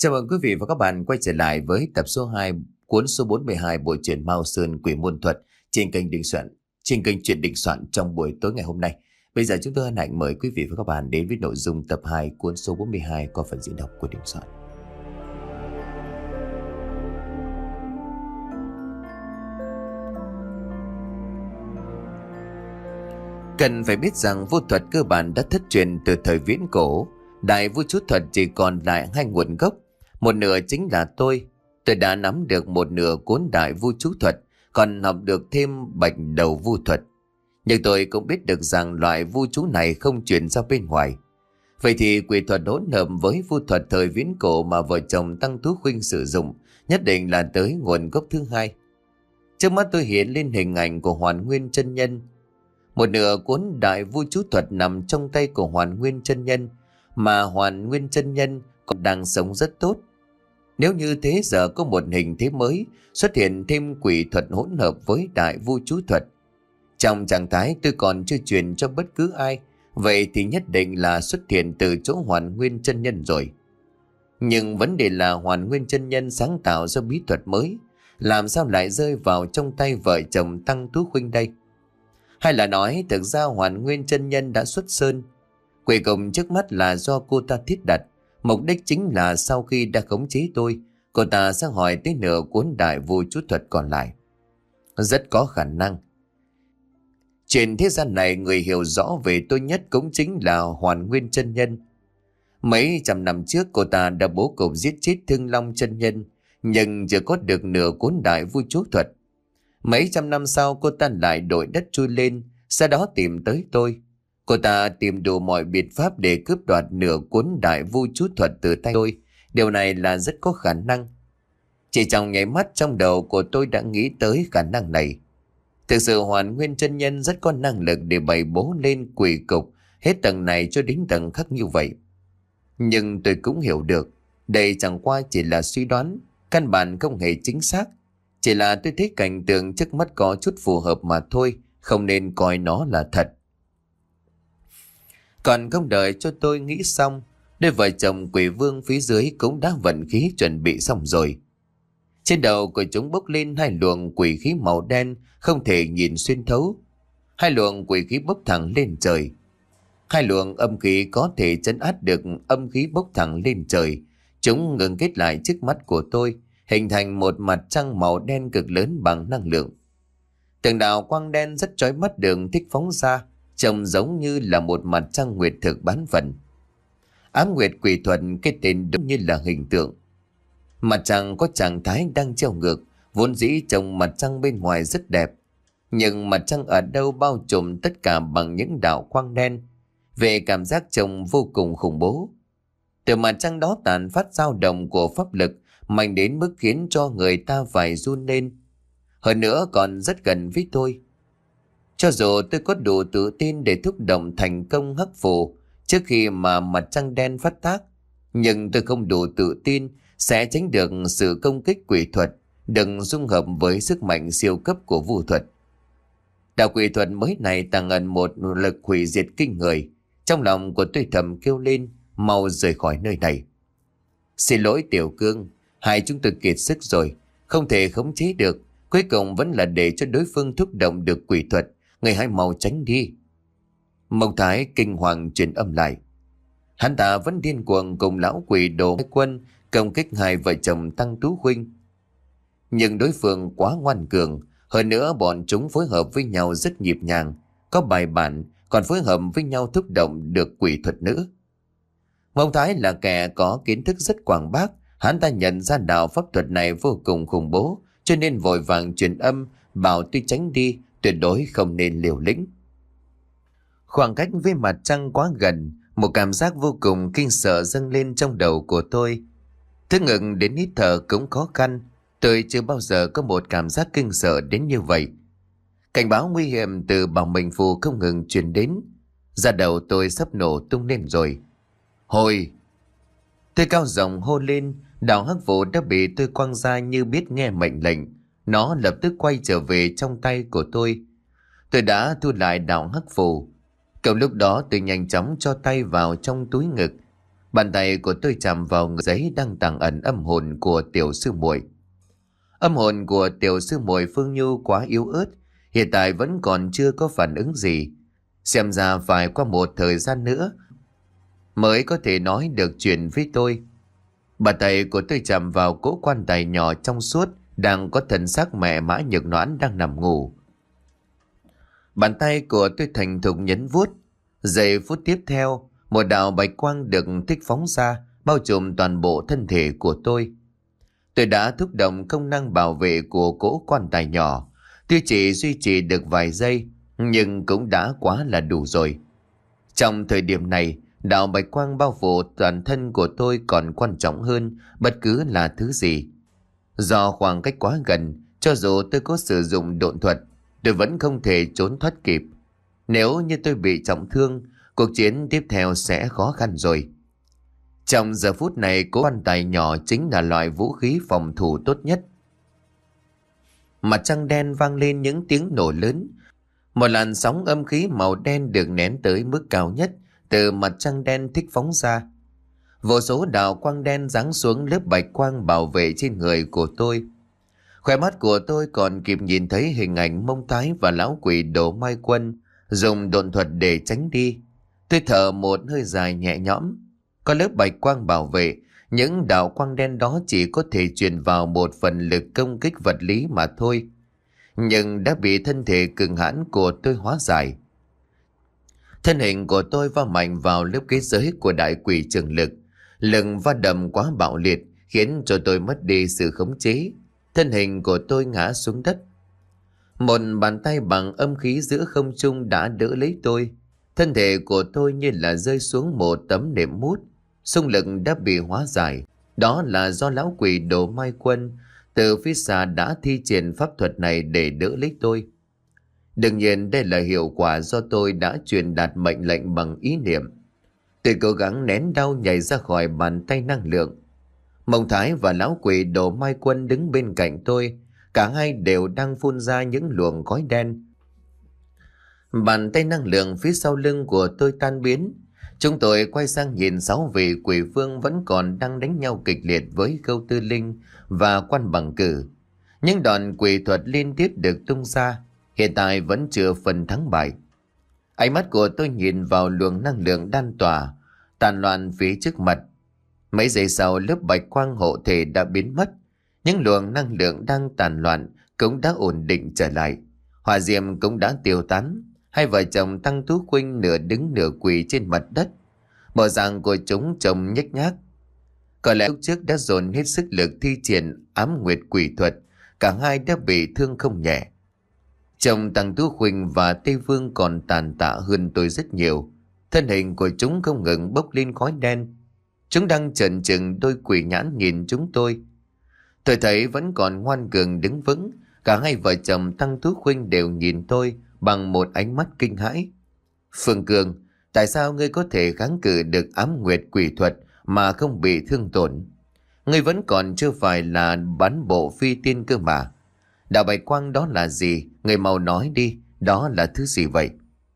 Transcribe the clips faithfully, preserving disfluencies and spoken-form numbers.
Chào mừng quý vị và các bạn quay trở lại với tập số hai cuốn số bốn mươi hai bộ truyện Mao Sơn Quỷ Môn Thuật trên kênh Đình Soạn, trên kênh truyện Đình Soạn trong buổi tối ngày hôm nay. Bây giờ chúng tôi hân hạnh mời quý vị và các bạn đến với nội dung tập hai cuốn số bốn mươi hai qua phần diễn đọc của Đình Soạn. Cần phải biết rằng vô thuật cơ bản đã thất truyền từ thời viễn cổ. Đại vu chú thuật chỉ còn lại hai nguồn gốc. Một nửa chính là tôi. Tôi đã nắm được một nửa cuốn đại vu chú thuật, còn học được thêm bạch đầu vu thuật. Nhưng tôi cũng biết được rằng loại vu chú này không truyền ra bên ngoài. Vậy thì quỷ thuật hỗn hợp với vu thuật thời viễn cổ mà vợ chồng Tăng Tú Khuynh sử dụng nhất định là tới nguồn gốc thứ hai. Trước mắt tôi hiện lên hình ảnh của Hoàn Nguyên chân nhân. Một nửa cuốn đại vu chú thuật nằm trong tay của Hoàn Nguyên chân nhân, mà Hoàn Nguyên chân nhân còn đang sống rất tốt. Nếu như thế giờ có một hình thế mới xuất hiện thêm quỷ thuật hỗn hợp với đại vu chú thuật, trong trạng thái tôi còn chưa truyền cho bất cứ ai, vậy thì nhất định là xuất hiện từ chỗ Hoàn Nguyên chân nhân rồi. Nhưng vấn đề là Hoàn Nguyên chân nhân sáng tạo ra bí thuật mới, làm sao lại rơi vào trong tay vợ chồng Tăng Tú Khuynh đây? Hay là nói thực ra Hoàn Nguyên chân nhân đã xuất sơn, quỷ cùng trước mắt là do cô ta thiết đặt, mục đích chính là sau khi đã khống chế tôi, cô ta sẽ hỏi tới nửa cuốn đại vu chú thuật còn lại. Rất có khả năng. Trên thế gian này người hiểu rõ về tôi nhất cũng chính là Hoàn Nguyên chân nhân. Mấy trăm năm trước cô ta đã bố cục giết chết Thương Long chân nhân, nhưng chưa có được nửa cuốn đại vu chú thuật. Mấy trăm năm sau cô ta lại đổi đất chui lên, sau đó tìm tới tôi. Cô ta tìm đủ mọi biện pháp để cướp đoạt nửa cuốn đại vu chú thuật từ tay tôi. Điều này là rất có khả năng. Chỉ trong nháy mắt trong đầu của tôi đã nghĩ tới khả năng này. Thực sự Hoàn Nguyên chân nhân rất có năng lực để bày bố lên quỷ cục hết tầng này cho đến tầng khác như vậy. Nhưng tôi cũng hiểu được, đây chẳng qua chỉ là suy đoán, căn bản không hề chính xác. Chỉ là tôi thấy cảnh tượng trước mắt có chút phù hợp mà thôi, không nên coi nó là thật. Còn không đợi cho tôi nghĩ xong, đôi vợ chồng quỷ vương phía dưới cũng đã vận khí chuẩn bị xong rồi. Trên đầu của chúng bốc lên hai luồng quỷ khí màu đen không thể nhìn xuyên thấu. Hai luồng quỷ khí bốc thẳng lên trời. Hai luồng âm khí có thể trấn áp được âm khí bốc thẳng lên trời. Chúng ngừng kết lại trước mắt của tôi, hình thành một mặt trăng màu đen cực lớn bằng năng lượng. Từng đạo quang đen rất chói mắt đường thích phóng ra, trông giống như là một mặt trăng nguyệt thực bán phần. Ám nguyệt quỷ thuật cái tên đúng như là hình tượng. Mặt trăng có trạng thái đang treo ngược, vốn dĩ trông mặt trăng bên ngoài rất đẹp, nhưng mặt trăng ở đâu bao trùm tất cả bằng những đạo quang đen, về cảm giác trông vô cùng khủng bố. Từ mặt trăng đó tàn phát dao động của pháp lực mạnh đến mức khiến cho người ta phải run lên. Hơn nữa còn rất gần với tôi. Cho dù tôi có đủ tự tin để thúc động thành công hắc phù trước khi mà mặt trăng đen phát tác, nhưng tôi không đủ tự tin sẽ tránh được sự công kích quỷ thuật đừng dung hợp với sức mạnh siêu cấp của vu thuật. Đạo quỷ thuật mới này tàng ẩn một lực hủy diệt kinh người. Trong lòng của tôi thầm kêu lên, mau rời khỏi nơi này. Xin lỗi Tiểu Cương, hai chúng tôi kiệt sức rồi, không thể khống chế được. Cuối cùng vẫn là để cho đối phương thúc động được quỷ thuật, người hãy mau tránh đi. Mông Thái kinh hoàng truyền âm lại. Hắn ta vẫn điên cuồng cùng lão quỷ đồ quân công kích hai vợ chồng Tăng Tú Khuynh. Nhưng đối phương quá ngoan cường, hơn nữa bọn chúng phối hợp với nhau rất nhịp nhàng, có bài bản, còn phối hợp với nhau thúc động được quỷ thuật nữa. Mông Thái là kẻ có kiến thức rất quảng bác, hắn ta nhận ra đạo pháp thuật này vô cùng khủng bố, cho nên vội vàng truyền âm bảo tôi tránh đi, tuyệt đối không nên liều lĩnh. Khoảng cách với mặt trăng quá gần, một cảm giác vô cùng kinh sợ dâng lên trong đầu của tôi. Thứ ngực đến hít thở cũng khó khăn, tôi chưa bao giờ có một cảm giác kinh sợ đến như vậy. Cảnh báo nguy hiểm từ bảo mệnh phù không ngừng truyền đến, da đầu tôi sắp nổ tung lên rồi. Hồi! Tôi cao giọng hô lên, đạo hắc phù đã bị tôi quăng ra như biết nghe mệnh lệnh. Nó lập tức quay trở về trong tay của tôi. Tôi đã thu lại đạo hắc phù. Cùng lúc đó tôi nhanh chóng cho tay vào trong túi ngực. Bàn tay của tôi chạm vào người giấy đang tàng ẩn âm hồn của tiểu sư muội. Âm hồn của tiểu sư muội Phương Nhu quá yếu ớt, hiện tại vẫn còn chưa có phản ứng gì. Xem ra phải qua một thời gian nữa mới có thể nói được chuyện với tôi. Bàn tay của tôi chạm vào cỗ quan tài nhỏ trong suốt đang có thần sắc mẹ Mã Nhược Noãn đang nằm ngủ. Bàn tay của tôi thành thục nhấn vuốt. Giây phút tiếp theo, một đạo bạch quang được thích phóng ra, bao trùm toàn bộ thân thể của tôi. Tôi đã thúc động công năng bảo vệ của cỗ quan tài nhỏ. Tuy chỉ duy trì được vài giây, nhưng cũng đã quá là đủ rồi. Trong thời điểm này, đạo bạch quang bao phủ toàn thân của tôi còn quan trọng hơn bất cứ là thứ gì. Do khoảng cách quá gần, cho dù tôi có sử dụng độn thuật, tôi vẫn không thể trốn thoát kịp. Nếu như tôi bị trọng thương, cuộc chiến tiếp theo sẽ khó khăn rồi. Trong giờ phút này, cỗ quan tài nhỏ chính là loại vũ khí phòng thủ tốt nhất. Mặt trăng đen vang lên những tiếng nổ lớn. Một làn sóng âm khí màu đen được nén tới mức cao nhất từ mặt trăng đen thích phóng ra. Vô số đạo quang đen giáng xuống lớp bạch quang bảo vệ trên người của tôi. Khóe mắt của tôi còn kịp nhìn thấy hình ảnh Mông Thái và lão quỷ Đồ Mai Quân dùng độn thuật để tránh đi. Tôi thở một hơi dài nhẹ nhõm. Có lớp bạch quang bảo vệ, những đạo quang đen đó chỉ có thể truyền vào một phần lực công kích vật lý mà thôi. Nhưng đã bị thân thể cường hãn của tôi hóa giải. Thân hình của tôi va mạnh vào lớp kết giới của đại quỷ trường lực. Lực va đầm quá bạo liệt khiến cho tôi mất đi sự khống chế. Thân hình của tôi ngã xuống đất. Một bàn tay bằng âm khí giữa không trung đã đỡ lấy tôi. Thân thể của tôi như là rơi xuống một tấm nệm mút. Xung lực đã bị hóa giải. Đó là do lão quỷ Đồ Mai Quân từ phía xa đã thi triển pháp thuật này để đỡ lấy tôi. Đương nhiên đây là hiệu quả do tôi đã truyền đạt mệnh lệnh bằng ý niệm. Tôi cố gắng nén đau nhảy ra khỏi bàn tay năng lượng. Mông Thái và lão quỷ Đồ Mai Quân đứng bên cạnh tôi. Cả hai đều đang phun ra những luồng khói đen. Bàn tay năng lượng phía sau lưng của tôi tan biến. Chúng tôi quay sang nhìn sáu vị quỷ vương vẫn còn đang đánh nhau kịch liệt với Khâu Tư Linh và Quan Bằng Cử. Những đòn quỷ thuật liên tiếp được tung ra, hiện tại vẫn chưa phần thắng bại. Ánh mắt của tôi nhìn vào luồng năng lượng đan tỏa, tàn loạn phía trước mặt. Mấy giây sau, lớp bạch quang hộ thể đã biến mất. Những luồng năng lượng đang tàn loạn cũng đã ổn định trở lại. Hỏa diệm cũng đã tiêu tán. Hai vợ chồng Tăng Tú Khuynh nửa đứng nửa quỳ trên mặt đất. Bộ dạng của chúng trông nhếch nhác. Có lẽ lúc trước đã dồn hết sức lực thi triển ám nguyệt quỷ thuật. Cả hai đã bị thương không nhẹ. Chồng Tăng Tú Khuynh và Tây Vương còn tàn tạ hơn tôi rất nhiều. Thân hình của chúng không ngừng bốc lên khói đen. Chúng đang trần trừng đôi quỷ nhãn nhìn chúng tôi. Tôi thấy vẫn còn ngoan cường đứng vững. Cả hai vợ chồng Tăng Tú Khuynh đều nhìn tôi bằng một ánh mắt kinh hãi. Phương Cường, tại sao ngươi có thể kháng cự được ám nguyệt quỷ thuật mà không bị thương tổn? Ngươi vẫn còn chưa phải là bán bộ phi tiên cơ mà. Đạo bạch quang đó là gì? Ngươi mau nói đi, đó là thứ gì vậy?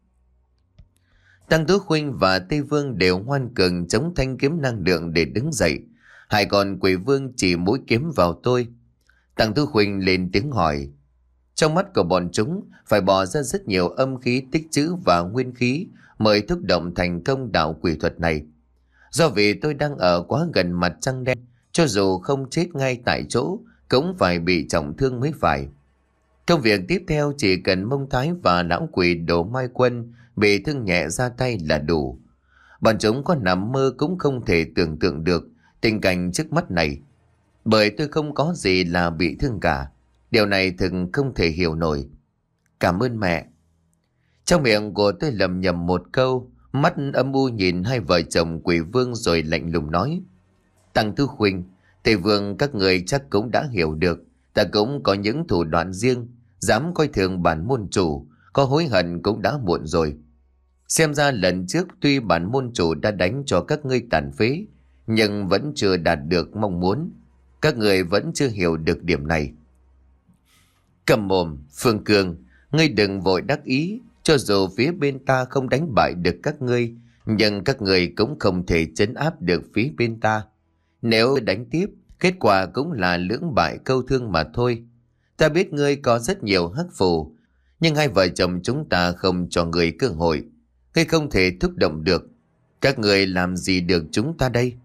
Tăng Tú Khuynh và Tây Vương đều ngoan cường chống thanh kiếm năng lượng để đứng dậy. Hai con quỷ vương chỉ mũi kiếm vào tôi. Tăng Tú Khuynh lên tiếng hỏi. Trong mắt của bọn chúng phải bỏ ra rất nhiều âm khí tích trữ và nguyên khí mới thúc động thành công đạo quỷ thuật này. Do vì tôi đang ở quá gần mặt trăng đen, cho dù không chết ngay tại chỗ cũng phải bị trọng thương mới phải. Công việc tiếp theo chỉ cần Mông Thái và lão quỷ Đồ Mai Quân bị thương nhẹ ra tay là đủ. Bọn chúng có nằm mơ cũng không thể tưởng tượng được tình cảnh trước mắt này. Bởi tôi không có gì là bị thương cả. Điều này thực không thể hiểu nổi. Cảm ơn mẹ. Trong miệng của tôi lầm nhầm một câu, mắt âm u nhìn hai vợ chồng quỷ vương rồi lạnh lùng nói. Tăng Tú Khuynh, Tây Vương các người chắc cũng đã hiểu được. Ta cũng có những thủ đoạn riêng. Dám coi thường bản môn chủ, có hối hận cũng đã muộn rồi. Xem ra lần trước tuy bản môn chủ đã đánh cho các ngươi tàn phế, nhưng vẫn chưa đạt được mong muốn. Các người vẫn chưa hiểu được điểm này. Cầm mồm, Phương Cường, ngươi đừng vội đắc ý. Cho dù phía bên ta không đánh bại được các ngươi, nhưng các người cũng không thể trấn áp được phía bên ta. Nếu đánh tiếp, kết quả cũng là lưỡng bại câu thương mà thôi. Ta biết ngươi có rất nhiều hắc phù, nhưng hai vợ chồng chúng ta không cho ngươi cơ hội. Ngươi không thể thúc động được. Các người làm gì được chúng ta đây?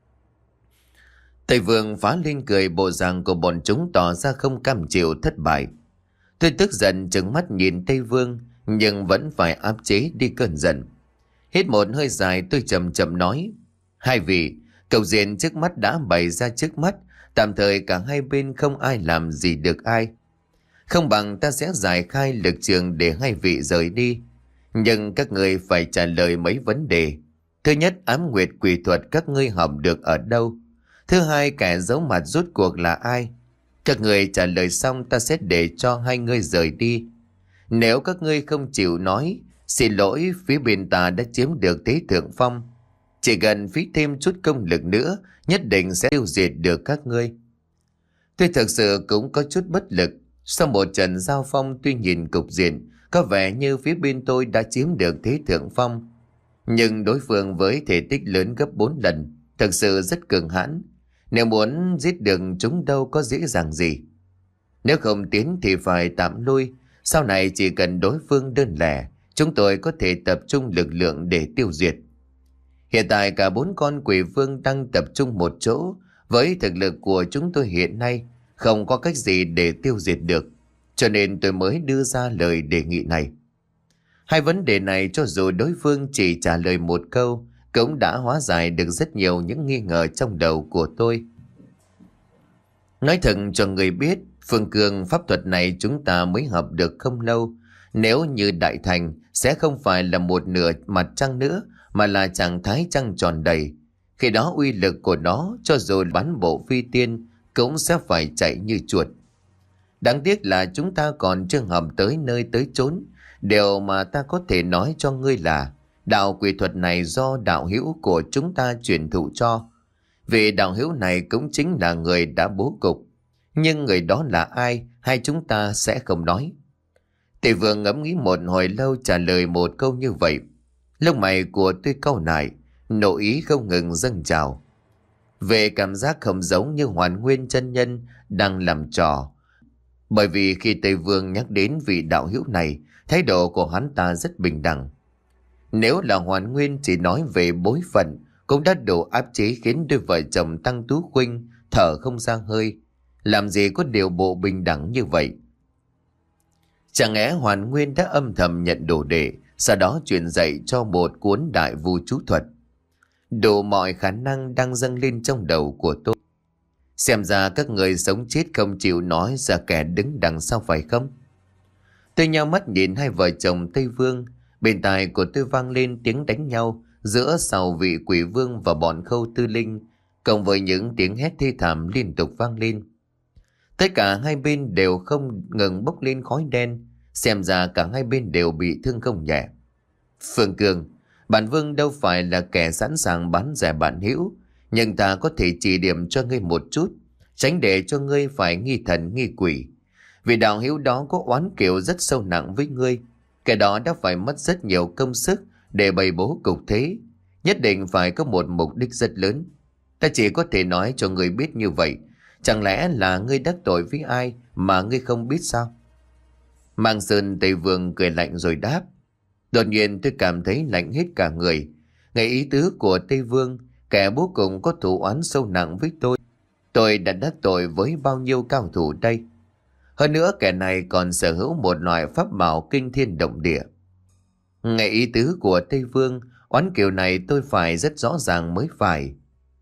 Tây Vương phá lên cười, bộ dạng của bọn chúng tỏ ra không cam chịu thất bại. Tôi tức giận trừng mắt nhìn Tây Vương, nhưng vẫn phải áp chế đi cơn giận. Hít một hơi dài, tôi chậm chậm nói: hai vị, cục diện trước mắt đã bày ra trước mắt, tạm thời cả hai bên không ai làm gì được ai. Không bằng ta sẽ giải khai lực trường để hai vị rời đi. Nhưng các người phải trả lời mấy vấn đề. Thứ nhất, ám nguyệt quỷ thuật các ngươi học được ở đâu? Thứ hai, kẻ giấu mặt rốt cuộc là ai? Các người trả lời xong, ta sẽ để cho hai người rời đi. Nếu các ngươi không chịu nói, xin lỗi, phía bên ta đã chiếm được thế thượng phong. Chỉ cần phí thêm chút công lực nữa, nhất định sẽ tiêu diệt được các ngươi. Tôi thực sự cũng có chút bất lực. Sau một trận giao phong, tuy nhìn cục diện có vẻ như phía bên tôi đã chiếm được thế thượng phong, nhưng đối phương với thể tích lớn gấp bốn lần, thực sự rất cường hãn. Nếu muốn giết được chúng đâu có dễ dàng gì. Nếu không tiến thì phải tạm lui. Sau này chỉ cần đối phương đơn lẻ, chúng tôi có thể tập trung lực lượng để tiêu diệt. Hiện tại cả bốn con quỷ vương đang tập trung một chỗ. Với thực lực của chúng tôi hiện nay, không có cách gì để tiêu diệt được. Cho nên tôi mới đưa ra lời đề nghị này. Hai vấn đề này cho dù đối phương chỉ trả lời một câu, cũng đã hóa giải được rất nhiều những nghi ngờ trong đầu của tôi. Nói thật cho người biết, phương cường pháp thuật này chúng ta mới học được không lâu. Nếu như đại thành, sẽ không phải là một nửa mặt trăng nữa, mà là trạng thái trăng tròn đầy. Khi đó uy lực của nó, cho dù bắn bộ phi tiên, cũng sẽ phải chạy như chuột. Đáng tiếc là chúng ta còn chưa học tới nơi tới chốn. Điều mà ta có thể nói cho ngươi là đạo quỷ thuật này do đạo hữu của chúng ta truyền thụ cho. Vì đạo hữu này cũng chính là người đã bố cục. Nhưng người đó là ai hay chúng ta sẽ không nói. Tề Vương ngẫm nghĩ một hồi lâu trả lời một câu như vậy. Lông mày của tôi cau lại, nội ý không ngừng dâng trào. Về cảm giác không giống như Hoàn Nguyên chân nhân đang làm trò. Bởi vì khi Tề Vương nhắc đến vị đạo hữu này, thái độ của hắn ta rất bình đẳng. Nếu là Hoàn Nguyên chỉ nói về bối phận, cũng đã đủ áp chế khiến đôi vợ chồng Tăng Tú Khuynh thở không ra hơi. Làm gì có điều bộ bình đẳng như vậy? Chẳng lẽ Hoàn Nguyên đã âm thầm nhận đồ đệ, sau đó truyền dạy cho một cuốn đại vu chú thuật? Đủ mọi khả năng đang dâng lên trong đầu của tôi. Xem ra các người sống chết không chịu nói ra kẻ đứng đằng sau phải không? Tôi nhao mắt nhìn hai vợ chồng Tây Vương. Bên tai của tôi vang lên tiếng đánh nhau giữa Sào Vị Quỷ Vương và bọn Khâu Tư Linh, cộng với những tiếng hét thê thảm liên tục vang lên. Tất cả hai bên đều không ngừng bốc lên khói đen. Xem ra cả hai bên đều bị thương không nhẹ. Phương Cường, bản vương đâu phải là kẻ sẵn sàng bán rẻ bản hữu, nhưng ta có thể chỉ điểm cho ngươi một chút, tránh để cho ngươi phải nghi thần nghi quỷ. Vì đạo hữu đó có oán kiều rất sâu nặng với ngươi, kẻ đó đã phải mất rất nhiều công sức để bày bố cục thế, nhất định phải có một mục đích rất lớn. Ta chỉ có thể nói cho ngươi biết như vậy. Chẳng lẽ là ngươi đắc tội với ai mà ngươi không biết sao? Mang Sơn Tây Vương cười lạnh rồi đáp. Đột nhiên tôi cảm thấy lạnh hết cả người. Ngay ý tứ của Tây Vương, kẻ bố cùng có thù oán sâu nặng với tôi. Tôi đã đắc tội với bao nhiêu cao thủ đây? Hơn nữa kẻ này còn sở hữu một loại pháp bảo kinh thiên động địa. Ngay ý tứ của Tây Vương, oán kiều này tôi phải rất rõ ràng mới phải.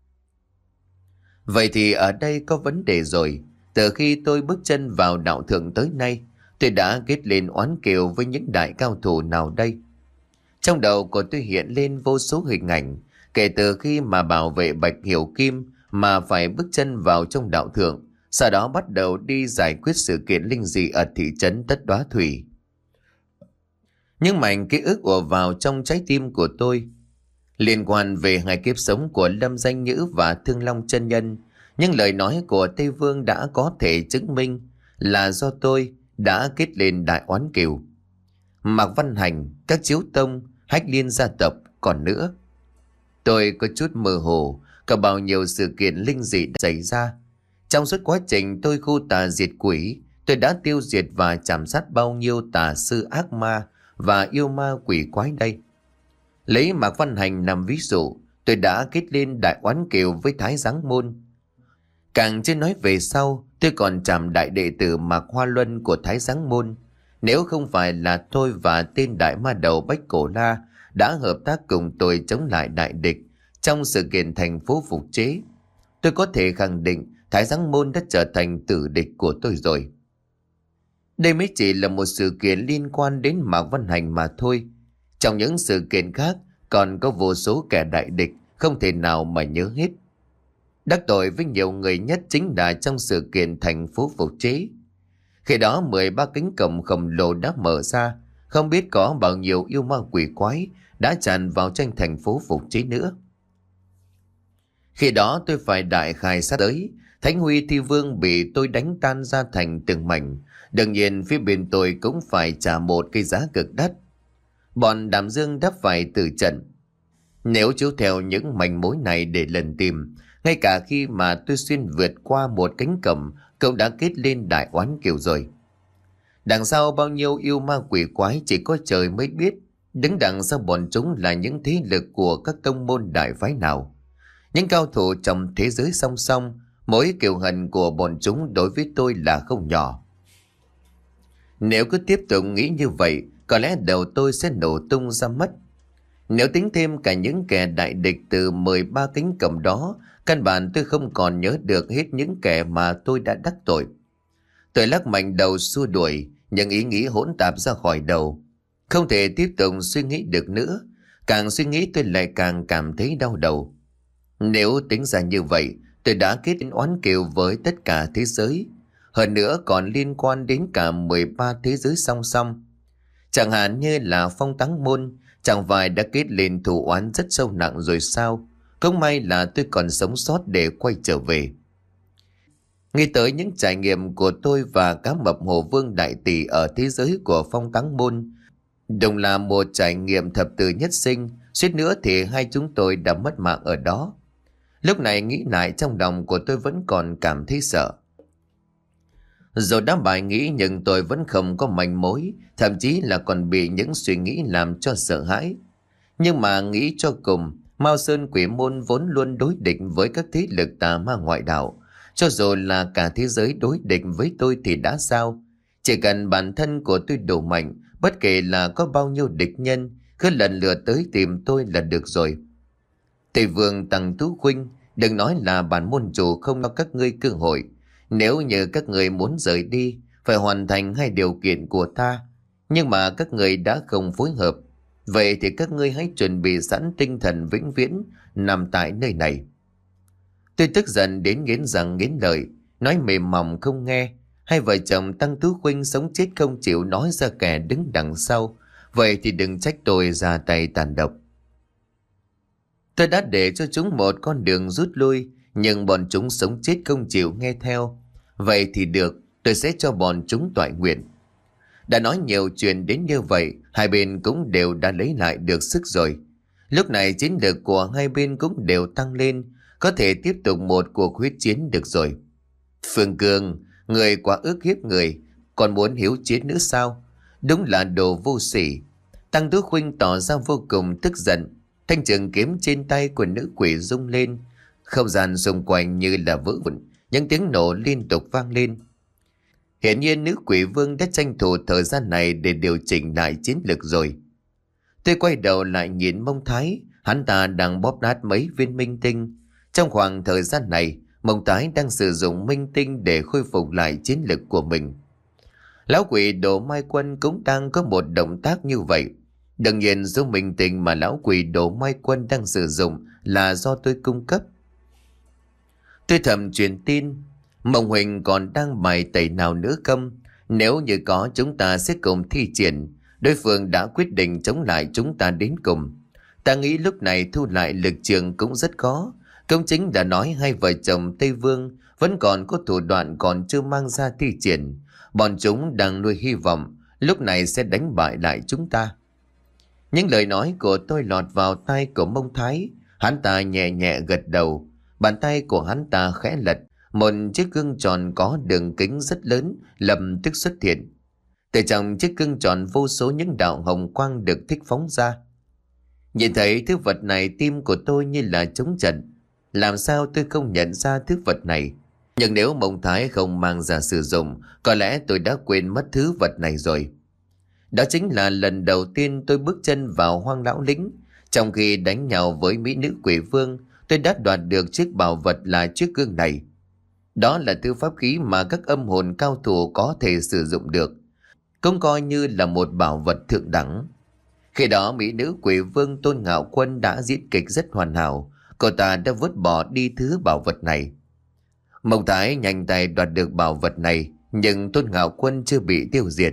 Vậy thì ở đây có vấn đề rồi. Từ khi tôi bước chân vào đạo thượng tới nay, tôi đã kết lên oán kiều với những đại cao thủ nào đây? Trong đầu của tôi hiện lên vô số hình ảnh, kể từ khi mà bảo vệ Bạch Hiểu Kim mà phải bước chân vào trong đạo thượng, sau đó bắt đầu đi giải quyết sự kiện linh dị ở thị trấn Tất Đóa Thủy. Những mảnh ký ức ùa vào trong trái tim của tôi, liên quan về hai kiếp sống của Lâm Danh Nhữ và Thương Long chân nhân. Nhưng lời nói của Tây Vương đã có thể chứng minh là do tôi đã kết lên đại oán kiều. Mạc Văn Hành, các chiếu tông, Hách Liên gia tộc, Còn nữa, tôi có chút mơ hồ, cả bao nhiêu sự kiện linh dị đã xảy ra. Trong suốt quá trình tôi khu tà diệt quỷ, tôi đã tiêu diệt và chạm sát bao nhiêu tà sư ác ma và yêu ma quỷ quái đây. Lấy Mạc Văn Hành làm ví dụ, tôi đã kết lên đại oán kiều với Thái Giáng Môn. Càng chưa nói về sau, tôi còn chạm đại đệ tử Mạc Hoa Luân của Thái Giáng Môn. Nếu không phải là tôi và tên đại ma đầu Bách Cổ La đã hợp tác cùng tôi chống lại đại địch trong sự kiện thành phố phục chế, tôi có thể khẳng định Thái Giáng Môn đã trở thành tử địch của tôi rồi. Đây mới chỉ là một sự kiện liên quan đến Mạc Văn Hành mà thôi. Trong những sự kiện khác còn có vô số kẻ đại địch không thể nào mà nhớ hết. Đắc tội với nhiều người nhất chính là trong sự kiện thành phố phục chế. Khi đó mười ba cánh cổng khổng lồ đã mở ra, không biết có bao nhiêu yêu ma quỷ quái đã tràn vào tranh thành phố phục chế nữa. Khi đó tôi phải đại khai sát tới, Thánh Huy Thi Vương bị tôi đánh tan ra thành từng mảnh. Đương nhiên phía bên tôi cũng phải trả một cái giá cực đắt. Bọn Đàm Dương đã phải từ trận. Nếu chiếu theo những manh mối này để lần tìm, ngay cả khi mà tôi xuyên vượt qua một cánh cổng cũng đã kết lên đại oán kiều rồi. Đằng sau bao nhiêu yêu ma quỷ quái chỉ có trời mới biết. Đứng đằng sau bọn chúng là những thế lực của các tông môn đại phái nào, những cao thủ trong thế giới song song. Mỗi kiều hận của bọn chúng đối với tôi là không nhỏ. Nếu cứ tiếp tục nghĩ như vậy, có lẽ đầu tôi sẽ nổ tung ra mất. Nếu tính thêm cả những kẻ đại địch từ mười ba cánh cổng đó, căn bản tôi không còn nhớ được hết những kẻ mà tôi đã đắc tội. Tôi lắc mạnh đầu xua đuổi những ý nghĩ hỗn tạp ra khỏi đầu. Không thể tiếp tục suy nghĩ được nữa. Càng suy nghĩ tôi lại càng cảm thấy đau đầu. Nếu tính ra như vậy, tôi đã kết oán kiều với tất cả thế giới. Hơn nữa còn liên quan đến cả mười ba thế giới song song. Chẳng hạn như là Phong Táng Môn, chẳng phải đã kết lên thù oán rất sâu nặng rồi sao? Không may là tôi còn sống sót để quay trở về. Nghĩ tới những trải nghiệm của tôi và cá mập Hồ Vương Đại Tỷ ở thế giới của Phong Táng Môn, đồng là một trải nghiệm thập tử nhất sinh, suýt nữa thì hai chúng tôi đã mất mạng ở đó. Lúc này nghĩ lại trong lòng của tôi vẫn còn cảm thấy sợ. Dù đã bài nghĩ nhưng tôi vẫn không có manh mối, thậm chí là còn bị những suy nghĩ làm cho sợ hãi. Nhưng mà nghĩ cho cùng, Mao Sơn Quỷ Môn vốn luôn đối địch với các thế lực tà ma ngoại đạo. Cho dù là cả thế giới đối địch với tôi thì đã sao? Chỉ cần bản thân của tôi đủ mạnh, bất kể là có bao nhiêu địch nhân, cứ lần lượt tới tìm tôi là được rồi. Tây Vương Tăng Tú Khuynh, đừng nói là bản môn chủ không cho các ngươi cơ hội. Nếu như các người muốn rời đi, phải hoàn thành hai điều kiện của ta. Nhưng mà các người đã không phối hợp. Vậy thì các ngươi hãy chuẩn bị sẵn tinh thần vĩnh viễn nằm tại nơi này. Tôi tức giận đến nghiến răng nghiến lợi, nói mềm mỏng không nghe. Hai vợ chồng Tăng Tú Khuynh sống chết không chịu nói ra kẻ đứng đằng sau. Vậy thì đừng trách tôi ra tay tàn độc. Tôi đã để cho chúng một con đường rút lui, nhưng bọn chúng sống chết không chịu nghe theo. Vậy thì được, tôi sẽ cho bọn chúng toại nguyện. Đã nói nhiều chuyện đến như vậy, hai bên cũng đều đã lấy lại được sức rồi. Lúc này chiến lược của hai bên cũng đều tăng lên, có thể tiếp tục một cuộc huyết chiến được rồi. Phương Cương, người quá ức hiếp người, còn muốn hiếu chiến nữa sao? Đúng là đồ vô sỉ. Tăng Tú Khuynh tỏ ra vô cùng tức giận. Thanh trường kiếm trên tay của nữ quỷ rung lên, không gian xung quanh như là vỡ vụn, những tiếng nổ liên tục vang lên. Hiển nhiên nữ quỷ vương đã tranh thủ thời gian này để điều chỉnh lại chiến lược rồi. Tôi quay đầu lại nhìn Mông Thái, hắn ta đang bóp nát mấy viên minh tinh. Trong khoảng thời gian này, Mông Thái đang sử dụng minh tinh để khôi phục lại chiến lược của mình. Lão quỷ Đồ Mai Quân cũng đang có một động tác như vậy. Đương nhiên số minh tinh mà lão quỷ Đồ Mai Quân đang sử dụng là do tôi cung cấp. Tôi thầm truyền tin, Mông Huỳnh còn đang bài tẩy nào nữa không? Nếu như có, chúng ta sẽ cùng thi triển. Đối phương đã quyết định chống lại chúng ta đến cùng. Ta nghĩ lúc này thu lại lực trường cũng rất khó. Công chính đã nói hai vợ chồng Tây Vương vẫn còn có thủ đoạn còn chưa mang ra thi triển. Bọn chúng đang nuôi hy vọng lúc này sẽ đánh bại lại chúng ta. Những lời nói của tôi lọt vào tai của Mông Thái. Hắn ta nhẹ nhẹ gật đầu. Bàn tay của hắn ta khẽ lật. Một chiếc gương tròn có đường kính rất lớn lập tức xuất hiện. Từ trong chiếc gương tròn vô số những đạo hồng quang được thích phóng ra. Nhìn thấy thứ vật này, tim của tôi như là trống trận. Làm sao tôi không nhận ra thứ vật này? Nhưng nếu Mông Thái không mang ra sử dụng, có lẽ tôi đã quên mất thứ vật này rồi. Đó chính là lần đầu tiên tôi bước chân vào Hoang Lão Lĩnh. Trong khi đánh nhau với mỹ nữ quỷ vương, tôi đã đoạt được chiếc bảo vật là chiếc gương này. Đó là thứ pháp khí mà các âm hồn cao thủ có thể sử dụng được, cũng coi như là một bảo vật thượng đẳng. Khi đó mỹ nữ quỷ vương Tôn Ngạo Quân đã diễn kịch rất hoàn hảo. Cô ta đã vứt bỏ đi thứ bảo vật này. Mông Thái nhanh tay đoạt được bảo vật này, nhưng Tôn Ngạo Quân chưa bị tiêu diệt.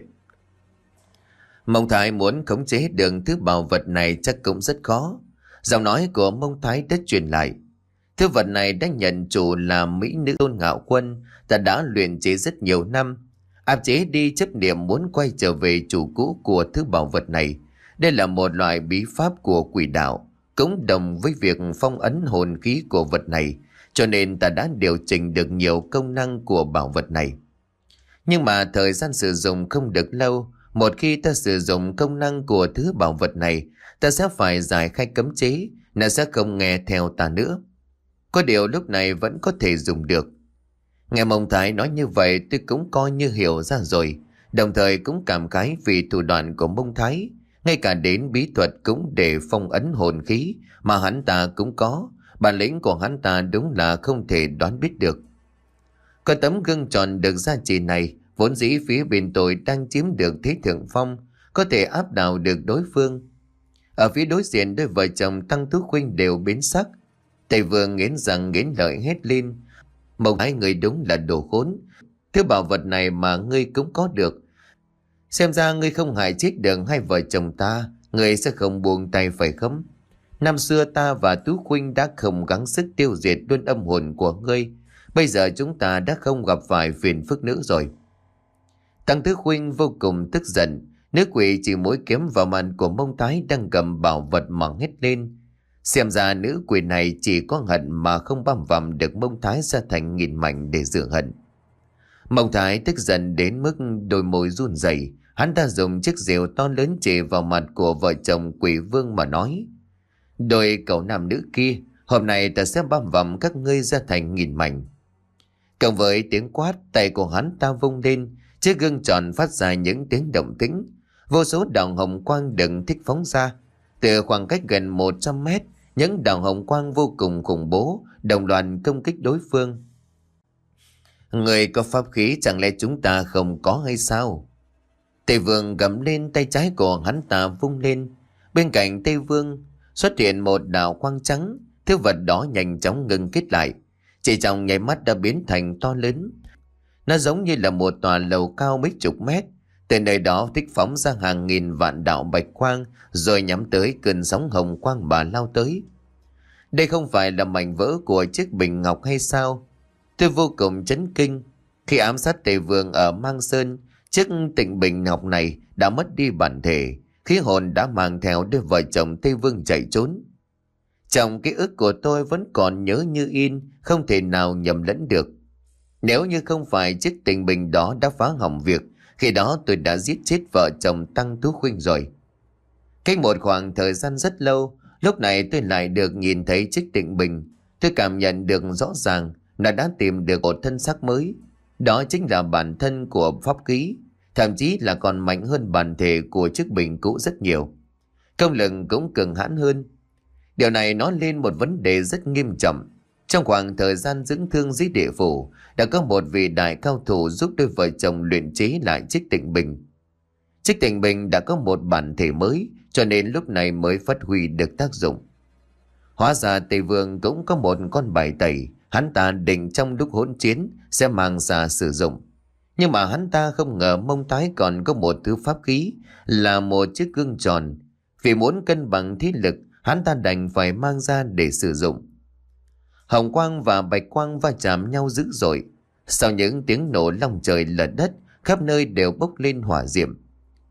Mông Thái muốn khống chế được thứ bảo vật này chắc cũng rất khó. Giọng nói của Mông Thái đã truyền lại. Thứ vật này đã nhận chủ là mỹ nữ Tôn Ngạo Quân. Ta đã luyện chế rất nhiều năm, áp chế đi chấp niệm muốn quay trở về chủ cũ của thứ bảo vật này. Đây là một loại bí pháp của quỷ đạo, cũng đồng với việc phong ấn hồn khí của vật này, cho nên ta đã điều chỉnh được nhiều công năng của bảo vật này. Nhưng mà thời gian sử dụng không được lâu. Một khi ta sử dụng công năng của thứ bảo vật này, ta sẽ phải giải khai cấm chế, nó sẽ không nghe theo ta nữa. Có điều lúc này vẫn có thể dùng được. Nghe Mông Thái nói như vậy, tôi cũng coi như hiểu ra rồi, đồng thời cũng cảm khái vì thủ đoạn của Mông Thái. Ngay cả đến bí thuật cũng để phong ấn hồn khí mà hắn ta cũng có. Bản lĩnh của hắn ta đúng là không thể đoán biết được. Có tấm gương tròn được gia trì này, vốn dĩ phía bên tôi đang chiếm được thế thượng phong, có thể áp đảo được đối phương. Ở phía đối diện, đôi vợ chồng Tăng Tú Khuynh đều biến sắc. Tây Vương nghiến răng nghiến lợi hét lên: Mông Thái, người đúng là đồ khốn. Thứ bảo vật này mà ngươi cũng có được. Xem ra ngươi không hại chết được hai vợ chồng ta, ngươi sẽ không buông tay phải không? Năm xưa ta và Tú Khuynh đã không gắng sức tiêu diệt luôn âm hồn của ngươi. Bây giờ chúng ta đã không gặp phải phiền phức nữa rồi. Tăng Tú Khuynh vô cùng tức giận. Nữ quỷ chỉ mũi kiếm vào mặt của Mông Thái đang cầm bảo vật mà hét lên. Xem ra nữ quỷ này chỉ có hận mà không băm vằm được Mông Thái ra thành nghìn mảnh để rửa hận. Mông Thái tức giận đến mức đôi môi run rẩy. Hắn ta dùng chiếc rìu to lớn chĩa vào mặt của vợ chồng quỷ vương mà nói: Đôi cậu nam nữ kia, hôm nay ta sẽ băm vằm các ngươi ra thành nghìn mảnh. Cộng với tiếng quát, tay của hắn ta vung lên, chiếc gương tròn phát ra những tiếng động tĩnh. Vô số đạo hồng quang đừng thích phóng ra. Từ khoảng cách gần một trăm mét, những đạo hồng quang vô cùng khủng bố đồng loạt công kích đối phương. Người có pháp khí, chẳng lẽ chúng ta không có hay sao? Tây Vương gầm lên, tay trái của hắn ta vung lên. Bên cạnh Tây Vương xuất hiện một đạo quang trắng. Thứ vật đó nhanh chóng ngừng kết lại, chỉ trong nháy mắt đã biến thành to lớn. Nó giống như là một tòa lầu cao mấy chục mét. Từ nơi đó thích phóng ra hàng nghìn vạn đạo bạch quang, rồi nhắm tới cơn sóng hồng quang mà lao tới. Đây không phải là mảnh vỡ của chiếc bình ngọc hay sao? Tôi vô cùng chấn kinh. Khi ám sát Tây Vương ở Mang Sơn, chiếc tịnh bình ngọc này đã mất đi bản thể, khí hồn đã mang theo đôi vợ chồng Tây Vương chạy trốn. Trong ký ức của tôi vẫn còn nhớ như in, không thể nào nhầm lẫn được. Nếu như không phải chiếc tịnh bình đó đã phá hỏng việc, khi đó tôi đã giết chết vợ chồng Tăng Tú Khuynh rồi. Cách một khoảng thời gian rất lâu, lúc này tôi lại được nhìn thấy chiếc tịnh bình. Tôi cảm nhận được rõ ràng là đã tìm được một thân xác mới. Đó chính là bản thân của pháp khí, thậm chí là còn mạnh hơn bản thể của chiếc bình cũ rất nhiều. Công lực cũng cường hãn hơn. Điều này nói lên một vấn đề rất nghiêm trọng. Trong khoảng thời gian dưỡng thương dưới địa phủ, đã có một vị đại cao thủ giúp đôi vợ chồng luyện chế lại chiếc tịnh bình. Chiếc tịnh bình đã có một bản thể mới, cho nên lúc này mới phát huy được tác dụng. Hóa ra Tây Vương cũng có một con bài tẩy, hắn ta định trong lúc hỗn chiến sẽ mang ra sử dụng. Nhưng mà hắn ta không ngờ Mông Thái còn có một thứ pháp khí là một chiếc gương tròn. Vì muốn cân bằng thế lực, hắn ta đành phải mang ra để sử dụng. Hồng quang và bạch quang va chạm nhau dữ dội. Sau những tiếng nổ long trời lở đất, khắp nơi đều bốc lên hỏa diệm.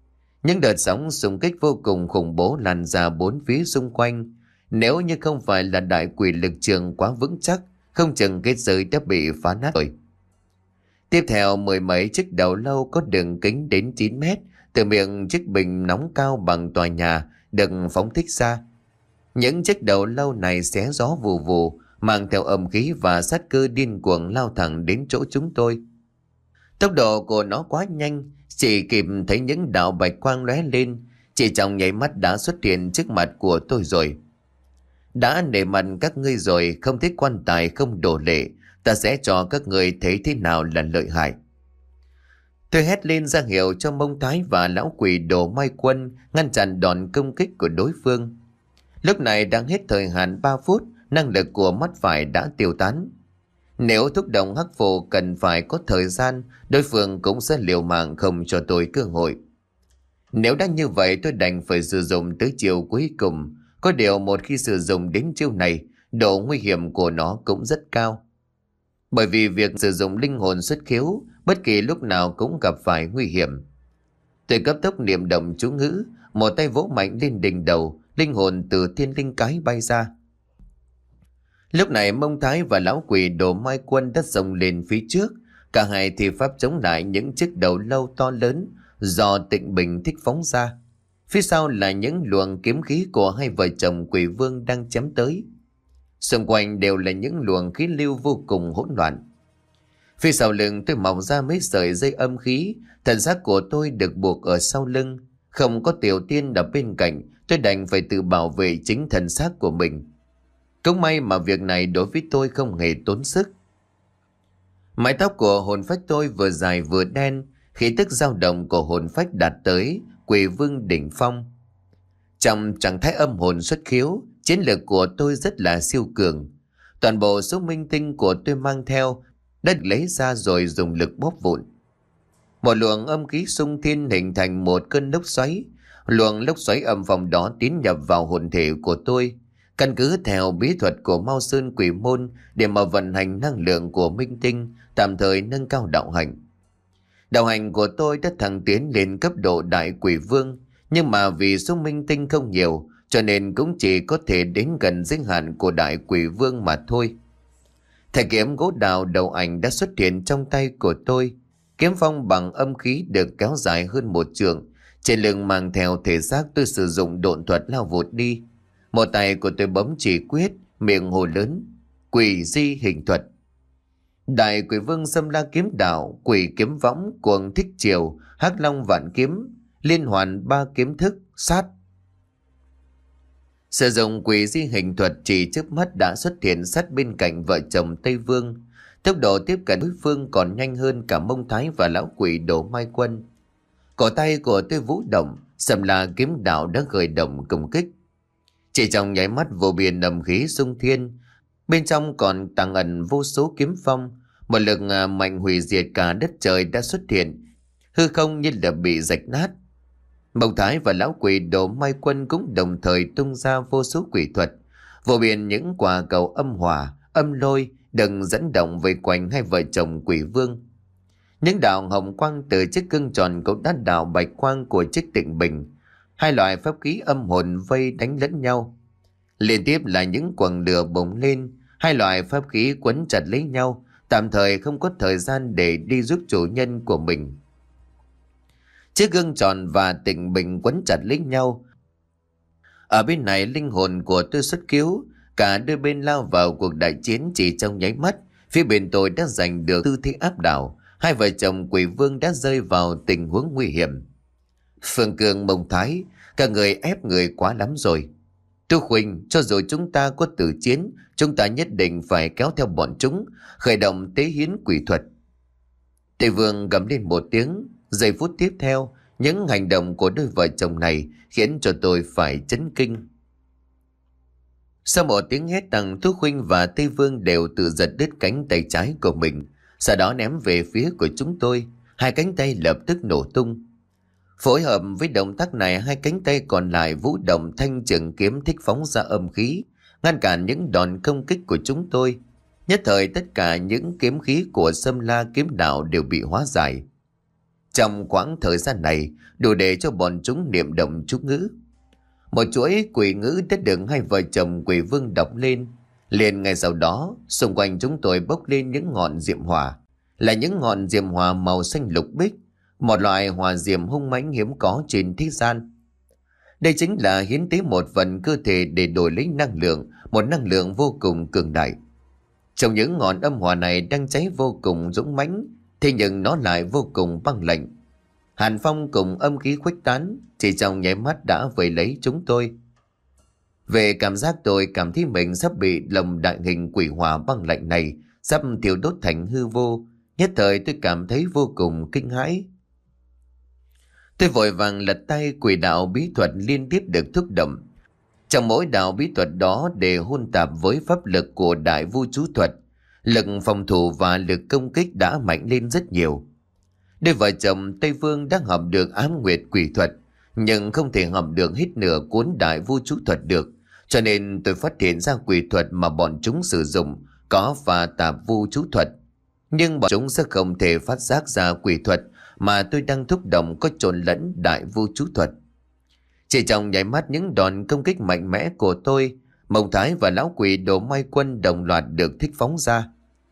Những đợt sóng xung kích vô cùng khủng bố lan ra bốn phía xung quanh. Nếu như không phải là đại quỷ lực trường quá vững chắc, không chừng kết giới đã bị phá nát rồi. Tiếp theo, mười mấy chiếc đầu lâu có đường kính đến chín mét từ miệng chiếc bình nóng cao bằng tòa nhà được phóng thích ra. Những chiếc đầu lâu này xé gió vù vù, mang theo âm khí và sát cơ điên cuồng lao thẳng đến chỗ chúng tôi. Tốc độ của nó quá nhanh, chỉ kịp thấy những đạo bạch quang lóe lên, chỉ trong nháy mắt đã xuất hiện trước mặt của tôi rồi. Đã nể mặt các ngươi rồi, không thích quan tài không đổ lệ, ta sẽ cho các ngươi thấy thế nào là lợi hại. Tôi hét lên ra hiệu cho Mông Thái và lão quỷ Đồ Mai Quân ngăn chặn đòn công kích của đối phương. Lúc này đang hết thời hạn ba phút, năng lực của mắt phải đã tiêu tán. Nếu thúc động hắc phù cần phải có thời gian, đối phương cũng sẽ liều mạng không cho tôi cơ hội. Nếu đã như vậy, tôi đành phải sử dụng tới chiều cuối cùng. Có điều một khi sử dụng đến chiêu này, độ nguy hiểm của nó cũng rất cao. Bởi vì việc sử dụng linh hồn xuất khiếu bất kỳ lúc nào cũng gặp phải nguy hiểm. Tôi cấp tốc niệm động chú ngữ, một tay vỗ mạnh lên đỉnh đầu, linh hồn từ thiên linh cái bay ra. Lúc này Mông Thái và lão quỷ Đồ Mai Quân đã xông lên phía trước, cả hai thì pháp chống lại những chiếc đầu lâu to lớn do Tịnh Bình thích phóng ra. Phía sau là những luồng kiếm khí của hai vợ chồng quỷ vương đang chém tới. Xung quanh đều là những luồng khí lưu vô cùng hỗn loạn. Phía sau lưng tôi mọc ra mấy sợi dây âm khí, thần xác của tôi được buộc ở sau lưng. Không có Tiểu Tiên ở bên cạnh, tôi đành phải tự bảo vệ chính thần xác của mình. Cũng may mà việc này đối với tôi không hề tốn sức. Mái tóc của hồn phách tôi vừa dài vừa đen, khí tức dao động của hồn phách đạt tới quỷ vương đỉnh phong. Trong trạng thái âm hồn xuất khiếu, chiến lược của tôi rất là siêu cường. Toàn bộ số minh tinh của tôi mang theo đã lấy ra rồi dùng lực bóp vụn. Một luồng âm khí xung thiên hình thành một cơn lốc xoáy. Luồng lốc xoáy âm phong đó tiến nhập vào hồn thể của tôi. Căn cứ theo bí thuật của Mao Sơn Quỷ Môn để mà vận hành năng lượng của minh tinh, tạm thời nâng cao đạo hành. Đạo hành của tôi đã thăng tiến lên cấp độ đại quỷ vương, nhưng mà vì số minh tinh không nhiều, cho nên cũng chỉ có thể đến gần giới hạn của đại quỷ vương mà thôi. Thanh kiếm gỗ đào đầu ảnh đã xuất hiện trong tay của tôi. Kiếm phong bằng âm khí được kéo dài hơn một trượng. Trên lưng mang theo thể xác tôi sử dụng độn thuật lao vụt đi. Một tay của tôi bấm chỉ quyết, miệng hồ lớn. Quỷ di hình thuật. Đại quỷ vương xâm la kiếm đạo, quỷ kiếm võng, cuồng thích triều, hắc long vạn kiếm, liên hoàn ba kiếm thức, sát. Sử dụng quỷ di hình thuật chỉ trước mắt đã xuất hiện sát bên cạnh vợ chồng Tây Vương. Tốc độ tiếp cận đối phương còn nhanh hơn cả Mông Thái và lão quỷ Đồ Mai Quân. Cổ tay của tôi vũ động, xâm la kiếm đạo đã khởi động công kích. Chỉ trong nháy mắt vô biên âm khí xung thiên, bên trong còn tàng ẩn vô số kiếm phong. Một lực mạnh hủy diệt cả đất trời đã xuất hiện, hư không như là bị rạch nát. Mông Thái và lão quỷ Đồ Mai Quân cũng đồng thời tung ra vô số quỷ thuật, vô biên những quả cầu âm hỏa, âm lôi đừng dẫn động vây quanh hai vợ chồng quỷ vương. Những đạo hồng quang từ chiếc gương tròn cũng đã đạo bạch quang của chiếc Tịnh Bình. Hai loại pháp khí âm hồn vây đánh lẫn nhau. Liên tiếp là những quầng lửa bùng lên, hai loại pháp khí quấn chặt lấy nhau, tạm thời không có thời gian để đi giúp chủ nhân của mình. Chiếc gương tròn và Tịnh Bình quấn chặt lấy nhau. Ở bên này linh hồn của tôi xuất khiếu, cả đôi bên lao vào cuộc đại chiến chỉ trong nháy mắt. Phía bên tôi đã giành được tư thế áp đảo, hai vợ chồng quỷ vương đã rơi vào tình huống nguy hiểm. Phương Cương, Mông Thái, các người ép người quá lắm rồi. Tu Khuynh, cho dù chúng ta có tử chiến, chúng ta nhất định phải kéo theo bọn chúng, khởi động tế hiến quỷ thuật. Tây Vương gầm lên một tiếng. Giây phút tiếp theo, những hành động của đôi vợ chồng này khiến cho tôi phải chấn kinh. Sau một tiếng hét đằng, Tu Khuynh và Tây Vương đều tự giật đứt cánh tay trái của mình, sau đó ném về phía của chúng tôi. Hai cánh tay lập tức nổ tung. Phối hợp với động tác này, hai cánh tay còn lại vũ động thanh trường kiếm thích phóng ra âm khí, ngăn cản những đòn công kích của chúng tôi. Nhất thời tất cả những kiếm khí của Xâm La kiếm đạo đều bị hóa giải. Trong quãng thời gian này, đủ để cho bọn chúng niệm động chú ngữ. Một chuỗi quỷ ngữ đã được hai vợ chồng quỷ vương đọc lên. Liền ngay sau đó, xung quanh chúng tôi bốc lên những ngọn diệm hỏa, là những ngọn diệm hỏa màu xanh lục bích, một loại hỏa diệm hung mãnh hiếm có trên thế gian. Đây chính là hiến tế một phần cơ thể để đổi lấy năng lượng, một năng lượng vô cùng cường đại. Trong những ngọn âm hỏa này đang cháy vô cùng dũng mãnh, thế nhưng nó lại vô cùng băng lạnh. Hàn phong cùng âm khí khuếch tán, chỉ trong nháy mắt đã vây lấy chúng tôi. Về cảm giác tôi cảm thấy mình sắp bị lồng đại hình quỷ hỏa băng lạnh này sắp thiêu đốt thành hư vô. Nhất thời tôi cảm thấy vô cùng kinh hãi. Tôi vội vàng lật tay, quỷ đạo bí thuật liên tiếp được thúc động. Trong mỗi đạo bí thuật đó đều hôn tạp với pháp lực của đại vu chú thuật. Lực phòng thủ và lực công kích đã mạnh lên rất nhiều. Đôi vợ chồng Tây Vương đã học được ám nguyệt quỷ thuật, nhưng không thể học được hết nửa cuốn đại vu chú thuật được. Cho nên tôi phát hiện ra quỷ thuật mà bọn chúng sử dụng có và tạp vu chú thuật. Nhưng bọn chúng sẽ không thể phát giác ra quỷ thuật mà tôi đang thúc động có trộn lẫn đại vu chú thuật. Chỉ trong nháy mắt những đòn công kích mạnh mẽ của tôi, Mông Thái và lão quỷ Đồ Mai Quân đồng loạt được thích phóng ra.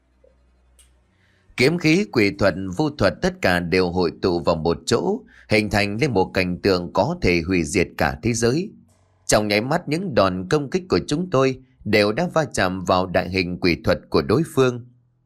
Kiếm khí, quỷ thuật, vu thuật tất cả đều hội tụ vào một chỗ, hình thành lên một cảnh tượng có thể hủy diệt cả thế giới. Trong nháy mắt những đòn công kích của chúng tôi đều đã va chạm vào đại hình quỷ thuật của đối phương.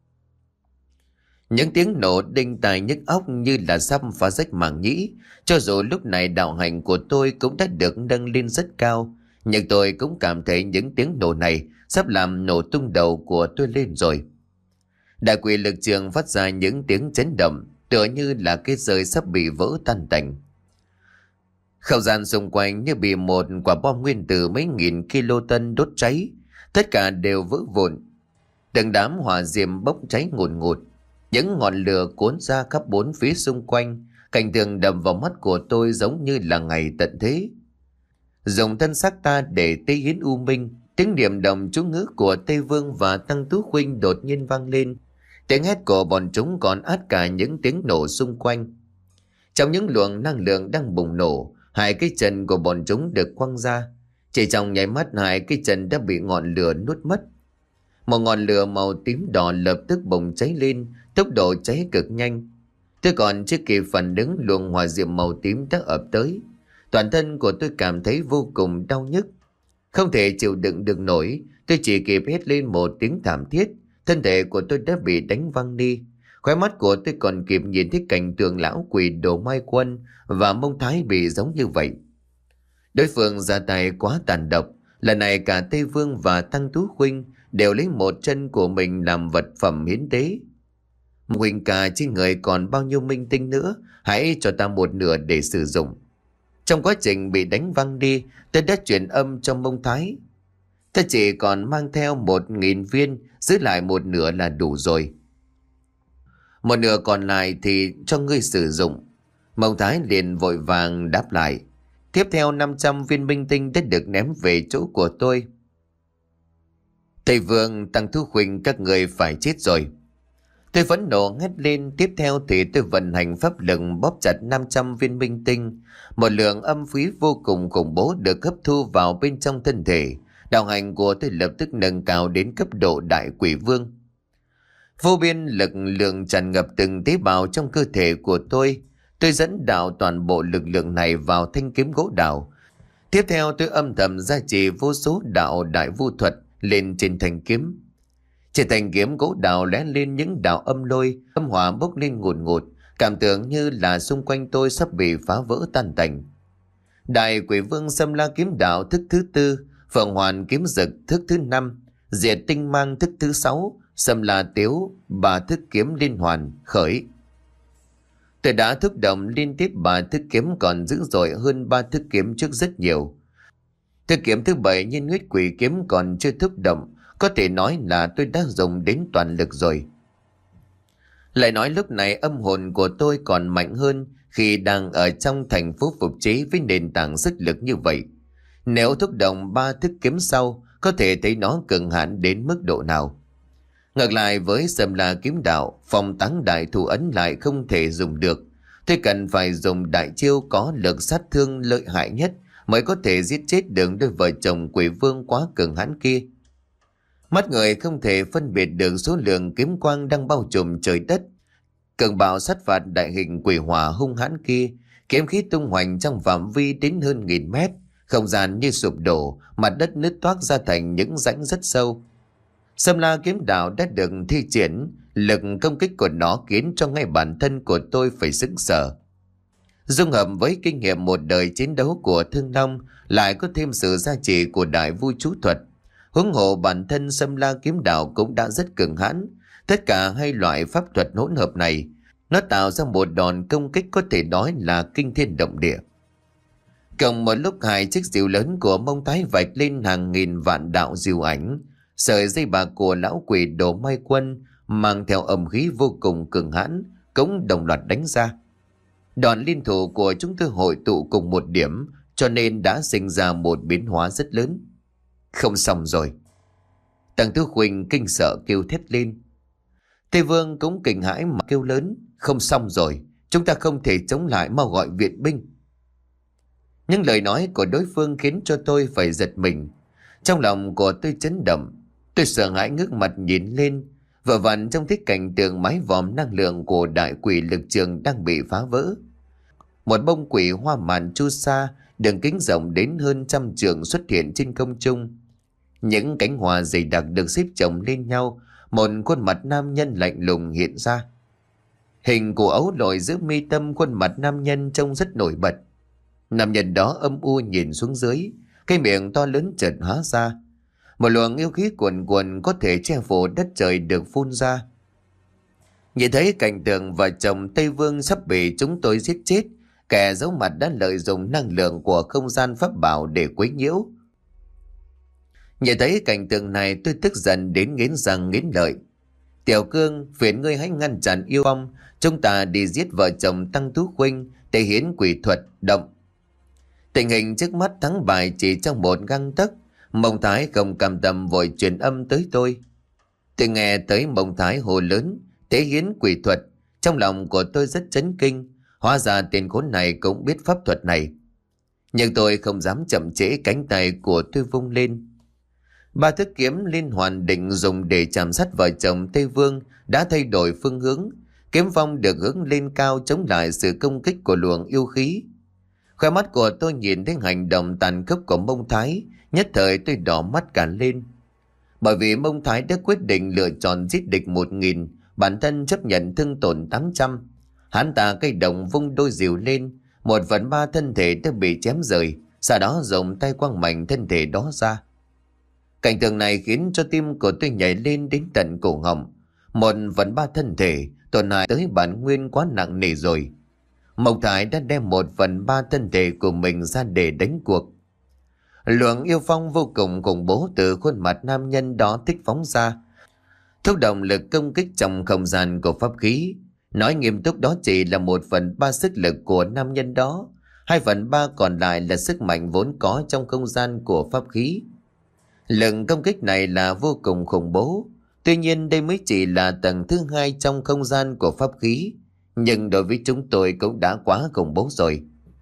Những tiếng nổ đinh tai nhức óc như là sắp phá rách màng nhĩ. Cho dù lúc này đạo hành của tôi cũng đã được nâng lên rất cao, nhưng tôi cũng cảm thấy những tiếng nổ này sắp làm nổ tung đầu của tôi lên rồi. Đại quỷ lực trường phát ra những tiếng chấn động, tựa như là cái rơi sắp bị vỡ tan tành. Không gian xung quanh như bị một quả bom nguyên tử mấy nghìn kiloton đốt cháy, tất cả đều vỡ vụn. Từng đám hỏa diệm bốc cháy ngùn ngụt, những ngọn lửa cuốn ra khắp bốn phía xung quanh. Cảnh tượng đập vào mắt của tôi giống như là ngày tận thế. Dùng thân xác ta để tế hiến u minh, tiếng niệm động chú ngữ của Tây Vương và Tăng Tú Khuynh đột nhiên vang lên. Tiếng hét của bọn chúng còn át cả những tiếng nổ xung quanh. Trong những luồng năng lượng đang bùng nổ, hai cái chân của bọn chúng được quăng ra. Chỉ trong nháy mắt hai cái chân đã bị ngọn lửa nuốt mất. Một ngọn lửa màu tím đỏ lập tức bùng cháy lên, tốc độ cháy cực nhanh. Tôi còn chưa kịp phản ứng, luồng hỏa diệm màu tím đã ập tới. Toàn thân của tôi cảm thấy vô cùng đau nhức. Không thể chịu đựng được nổi, tôi chỉ kịp hét lên một tiếng thảm thiết. Thân thể của tôi đã bị đánh văng đi. Khóe mắt của tôi còn kịp nhìn thấy cảnh tượng lão quỷ Đồ Mai Quân và Mông Thái bị giống như vậy. Đối phương ra tay quá tàn độc. Lần này cả Tây Vương và Tăng Tú Khuynh đều lấy một chân của mình làm vật phẩm hiến tế. Huynh ca, trên người còn bao nhiêu minh tinh nữa, hãy cho ta một nửa để sử dụng. Trong quá trình bị đánh văng đi, tôi đã truyền âm cho Mông Thái. Ta chỉ còn mang theo một nghìn viên, giữ lại một nửa là đủ rồi. Một nửa còn lại thì cho ngươi sử dụng. Mông Thái liền vội vàng đáp lại. Tiếp theo năm trăm viên minh tinh đã được ném về chỗ của tôi. Tây Vương, Tăng Tú Khuynh, các người phải chết rồi. Tôi vẫn nổ hét lên. Tiếp theo thì tôi vận hành pháp lực bóp chặt năm trăm viên minh tinh. Một lượng âm khí vô cùng khủng bố được hấp thu vào bên trong thân thể. Đạo hành của tôi lập tức nâng cao đến cấp độ đại quỷ vương. Vô biên lực lượng tràn ngập từng tế bào trong cơ thể của tôi. Tôi dẫn đạo toàn bộ lực lượng này vào thanh kiếm gỗ đào. Tiếp theo tôi âm thầm gia trì vô số đạo đại vu thuật lên trên thanh kiếm. Trên thanh kiếm gỗ đào lóe lên những đạo âm lôi, âm hỏa bốc lên ngùn ngụt, cảm tưởng như là xung quanh tôi sắp bị phá vỡ tan tành. Đại quỷ vương Xâm La kiếm đạo thức thứ tư, Phượng Hoàn kiếm dực thức thứ năm, Diệt tinh mang thức thứ sáu, Xâm La tiếu ba thức kiếm liên hoàn khởi. Tôi đã thúc động liên tiếp ba thức kiếm còn dữ dội hơn ba thức kiếm trước rất nhiều. Thức kiếm thứ bảy Nhiên huyết quỷ kiếm còn chưa thúc động, có thể nói là tôi đã dùng đến toàn lực rồi. Lại nói lúc này âm hồn của tôi còn mạnh hơn khi đang ở trong thành phố phục chế với nền tảng sức lực như vậy. Nếu thúc động ba thức kiếm sau, có thể thấy nó cường hãn đến mức độ nào. Ngược lại với Xâm La kiếm đạo, phong táng đại thủ ấn lại không thể dùng được. Tôi cần phải dùng đại chiêu có lực sát thương lợi hại nhất mới có thể giết chết được đôi vợ chồng quỷ vương quá cường hãn kia. Mắt người không thể phân biệt được số lượng kiếm quang đang bao trùm trời đất. Cường bạo sát phạt đại hình quỷ hỏa hung hãn kia, kiếm khí tung hoành trong phạm vi đến hơn nghìn mét, không gian như sụp đổ, mặt đất nứt toác ra thành những rãnh rất sâu. Sâm La kiếm đạo đã được thi triển, lực công kích của nó khiến cho ngay bản thân của tôi phải sững sờ. Dung hợp với kinh nghiệm một đời chiến đấu của Thương Long, lại có thêm sự gia trì của đại vu chú thuật. Huống hộ bản thân Sâm La kiếm đạo cũng đã rất cường hãn. Tất cả hai loại pháp thuật hỗn hợp này, nó tạo ra một đòn công kích có thể nói là kinh thiên động địa. Cộng một lúc hai chiếc diều lớn của Mông Thái vạch lên hàng nghìn vạn đạo diều ảnh. Sợi dây bạc của lão quỷ Đồ Mai Quân mang theo âm khí vô cùng cường hãn cũng đồng loạt đánh ra. Đòn liên thủ của chúng tôi hội tụ cùng một điểm, cho nên đã sinh ra một biến hóa rất lớn. Không xong rồi. Tầng Thứ Khuynh kinh sợ kêu thét lên. Tây Vương cũng kinh hãi mà kêu lớn. Không xong rồi, chúng ta không thể chống lại, mau gọi viện binh. Những lời nói của đối phương khiến cho tôi phải giật mình. Trong lòng của tôi chấn động. Tôi sợ hãi ngước mặt nhìn lên. Vừa vặn trong thích cảnh tượng mái vòm năng lượng của đại quỷ lực trường đang bị phá vỡ. Một bông quỷ hoa màn chu sa, đường kính rộng đến hơn trăm trượng xuất hiện trên không trung. Những cánh hoa dày đặc được xếp chồng lên nhau, một khuôn mặt nam nhân lạnh lùng hiện ra. Hình của ấu lội giữa mi tâm khuôn mặt nam nhân trông rất nổi bật. Nam nhân đó âm u nhìn xuống dưới, cái miệng to lớn chợt há ra. Một luồng yêu khí cuồn cuộn có thể che phủ đất trời được phun ra. Nhìn thấy cảnh tượng vợ chồng Tây Vương sắp bị chúng tôi giết chết, kẻ giấu mặt đã lợi dụng năng lượng của không gian pháp bảo để quấy nhiễu. Nhìn thấy cảnh tượng này, tôi tức giận đến nghiến răng nghiến lợi. Tiểu Cương, phiền ngươi hãy ngăn chặn yêu phong, chúng ta đi giết vợ chồng Tăng Tú Khuynh, thể hiến quỷ thuật động. Tình hình trước mắt thắng bại chỉ trong một găng tấc. Mông Thái không cam tâm vội truyền âm tới tôi. Tôi nghe tới Mông Thái hồ lớn thể hiến quỷ thuật, trong lòng của tôi rất chấn kinh. Hóa ra tên khốn này cũng biết pháp thuật này. Nhưng tôi không dám chậm trễ, cánh tay của tôi vung lên. Ba thức kiếm liên hoàn định dùng để chạm sát vợ chồng Tây Vương đã thay đổi phương hướng. Kiếm phong được hướng lên cao chống lại sự công kích của luồng yêu khí. Khoe mắt của tôi nhìn thấy hành động tàn khốc của Mông Thái, nhất thời tôi đỏ mắt cả lên. Bởi vì Mông Thái đã quyết định lựa chọn giết địch một nghìn, bản thân chấp nhận thương tổn tám trăm. Hắn ta cây đồng vung đôi diều lên, một phần ba thân thể đã bị chém rời, sau đó dùng tay quăng mạnh thân thể đó ra. Cảnh tượng này khiến cho tim của tôi nhảy lên đến tận cổ họng. Một phần ba thân thể tổn hại tới bản nguyên quá nặng nề rồi. Mông Thái đã đem một phần ba thân thể của mình ra để đánh cuộc. Luồng yêu phong vô cùng khủng bố từ khuôn mặt nam nhân đó thích phóng ra, thúc động lực công kích trong không gian của pháp khí. Nói nghiêm túc, đó chỉ là một phần ba sức lực của nam nhân đó, hai phần ba còn lại là sức mạnh vốn có trong không gian của pháp khí. Lực công kích này là vô cùng khủng bố. Tuy nhiên đây mới chỉ là tầng thứ hai trong không gian của pháp khí, nhưng đối với chúng tôi cũng đã quá khủng bố rồi.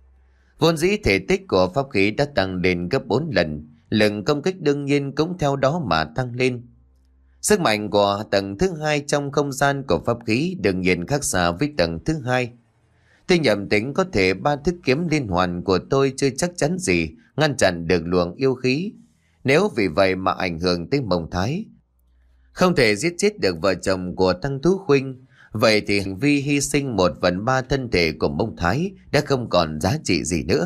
Vốn dĩ thể tích của pháp khí đã tăng lên gấp bốn lần, lực công kích đương nhiên cũng theo đó mà tăng lên. Sức mạnh của tầng thứ hai trong không gian của pháp khí đương nhiên khác xa với tầng thứ hai. Tôi nhầm tính có thể ba thức kiếm liên hoàn của tôi chưa chắc chắn gì ngăn chặn được luồng yêu khí. Nếu vì vậy mà ảnh hưởng tới Mông Thái, không thể giết chết được vợ chồng của Tăng Tú Khuynh, vậy thì hành vi hy sinh một phần ba thân thể của Mông Thái đã không còn giá trị gì nữa.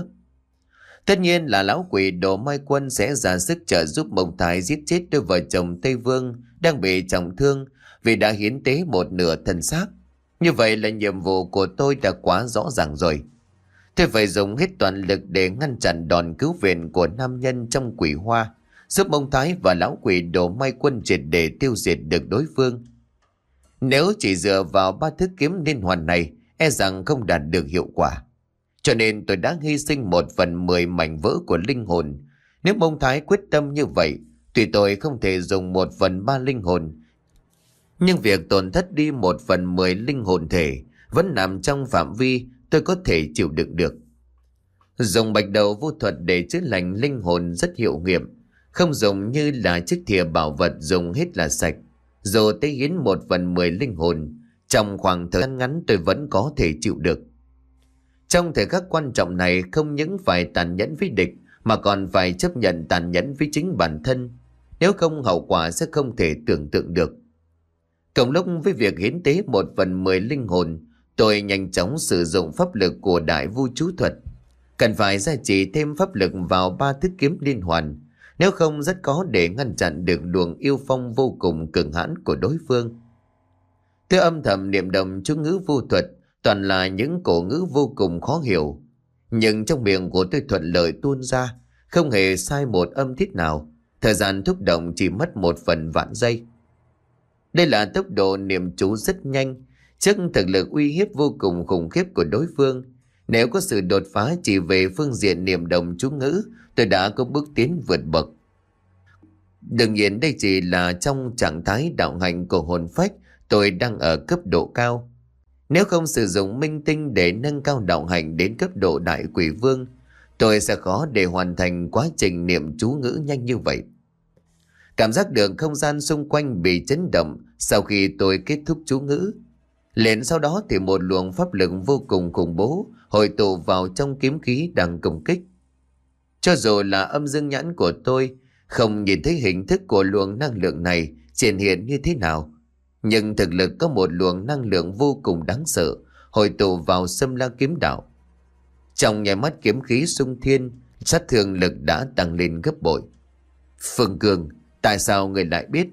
Tất nhiên là lão quỷ Đồ Mai Quân sẽ ra sức trợ giúp Mông Thái giết chết đôi vợ chồng Tây Vương đang bị trọng thương vì đã hiến tế một nửa thân xác. Như vậy là nhiệm vụ của tôi đã quá rõ ràng rồi. Tôi phải dùng hết toàn lực để ngăn chặn đòn cứu viện của nam nhân trong quỷ hoa, giúp Mông Thái và lão quỷ Đồ Mai Quân triệt để tiêu diệt được đối phương. Nếu chỉ dựa vào ba thức kiếm liên hoàn này, e rằng không đạt được hiệu quả. Cho nên tôi đã hy sinh một phần mười mảnh vỡ của linh hồn. Nếu Mông Thái quyết tâm như vậy, tuy tôi không thể dùng một phần ba linh hồn, nhưng việc tổn thất đi một phần mười linh hồn thể vẫn nằm trong phạm vi tôi có thể chịu đựng được. Dùng bạch đầu vô thuật để chữa lành linh hồn rất hiệu nghiệm, không dùng như là chiếc thìa bảo vật dùng hết là sạch. Dù tế hiến một phần mười linh hồn, trong khoảng thời gian ngắn tôi vẫn có thể chịu được. Trong thời khắc quan trọng này, không những phải tàn nhẫn với địch mà còn phải chấp nhận tàn nhẫn với chính bản thân. Nếu không, hậu quả sẽ không thể tưởng tượng được. Cộng lúc với việc hiến tế một phần mười linh hồn, tôi nhanh chóng sử dụng pháp lực của đại vu chú thuật. Cần phải gia trì thêm pháp lực vào ba thức kiếm liên hoàn, nếu không rất khó để ngăn chặn được luồng yêu phong vô cùng cường hãn của đối phương. Tôi âm thầm niệm động chú ngữ vu thuật, toàn là những cổ ngữ vô cùng khó hiểu. Nhưng trong miệng của tôi thuận lợi tuôn ra, không hề sai một âm tiết nào. Thời gian thúc động chỉ mất một phần vạn giây. Đây là tốc độ niệm chú rất nhanh, trước thực lực uy hiếp vô cùng khủng khiếp của đối phương. Nếu có sự đột phá chỉ về phương diện niệm động chú ngữ, tôi đã có bước tiến vượt bậc. Đương nhiên đây chỉ là trong trạng thái đạo hành của hồn phách, tôi đang ở cấp độ cao. Nếu không sử dụng minh tinh để nâng cao đạo hành đến cấp độ đại quỷ vương, tôi sẽ khó để hoàn thành quá trình niệm chú ngữ nhanh như vậy. Cảm giác được không gian xung quanh bị chấn động sau khi tôi kết thúc chú ngữ. Liền sau đó thì một luồng pháp lực vô cùng khủng bố hội tụ vào trong kiếm khí đang công kích. Cho dù là âm dương nhãn của tôi không nhìn thấy hình thức của luồng năng lượng này triển hiện như thế nào, nhưng thực lực có một luồng năng lượng vô cùng đáng sợ hội tụ vào Xâm La kiếm đạo. Trong nháy mắt kiếm khí xung thiên, sát thương lực đã tăng lên gấp bội. Phương Cường, tại sao người lại biết?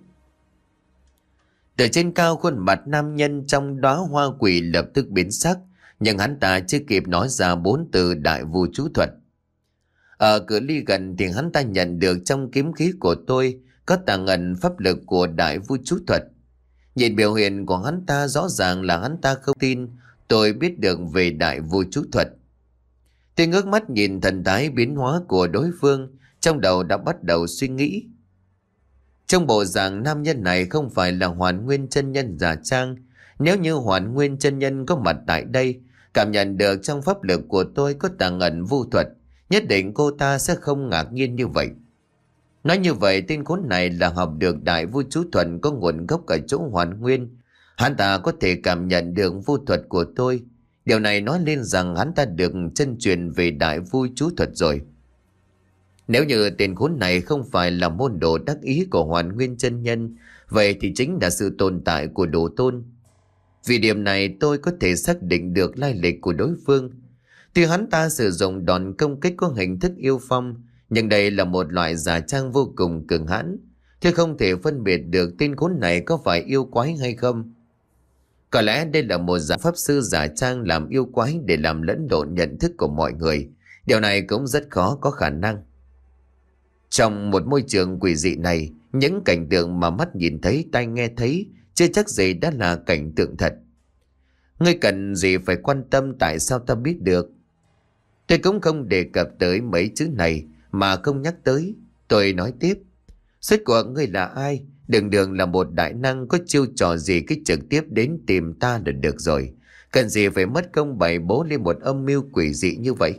Từ trên cao, khuôn mặt nam nhân trong đóa hoa quỷ lập tức biến sắc, nhưng hắn ta chưa kịp nói ra bốn từ đại vu chú thuật. Ở cự ly gần thì hắn ta nhận được trong kiếm khí của tôi có tàng ẩn pháp lực của đại vu chú thuật. Nhìn biểu hiện của hắn ta rõ ràng là hắn ta không tin tôi biết được về đại vu chú thuật. Tôi ngước mắt nhìn thần thái biến hóa của đối phương, trong đầu đã bắt đầu suy nghĩ. Trong bộ dạng nam nhân này không phải là Hoàn Nguyên chân nhân giả trang. Nếu như Hoàn Nguyên chân nhân có mặt tại đây, cảm nhận được trong pháp lực của tôi có tàng ẩn vu thuật, nhất định cô ta sẽ không ngạc nhiên như vậy. Nói như vậy, tên khốn này là học được đại vu chú thuật có nguồn gốc ở chỗ Hoàn Nguyên. Hắn ta có thể cảm nhận được vu thuật của tôi. Điều này nói lên rằng hắn ta được chân truyền về đại vu chú thuật rồi. Nếu như tên khốn này không phải là môn đồ đắc ý của Hoàn Nguyên chân nhân, vậy thì chính là sự tồn tại của đồ tôn. Vì điểm này tôi có thể xác định được lai lịch của đối phương. Tuy hắn ta sử dụng đòn công kích có hình thức yêu phong, nhưng đây là một loại giả trang vô cùng cường hãn. Tôi không thể phân biệt được tên khốn này có phải yêu quái hay không. Có lẽ đây là một giả pháp sư giả trang làm yêu quái để làm lẫn lộn nhận thức của mọi người. Điều này cũng rất khó có khả năng. Trong một môi trường quỷ dị này, những cảnh tượng mà mắt nhìn thấy, tai nghe thấy, chưa chắc gì đã là cảnh tượng thật. Ngươi cần gì phải quan tâm tại sao ta biết được? Tôi cũng không đề cập tới mấy chữ này mà không nhắc tới. Tôi nói tiếp. Suốt của ngươi là ai? Đường đường là một đại năng, có chiêu trò gì cứ trực tiếp đến tìm ta là được rồi. Cần gì phải mất công bày bố lên một âm mưu quỷ dị như vậy?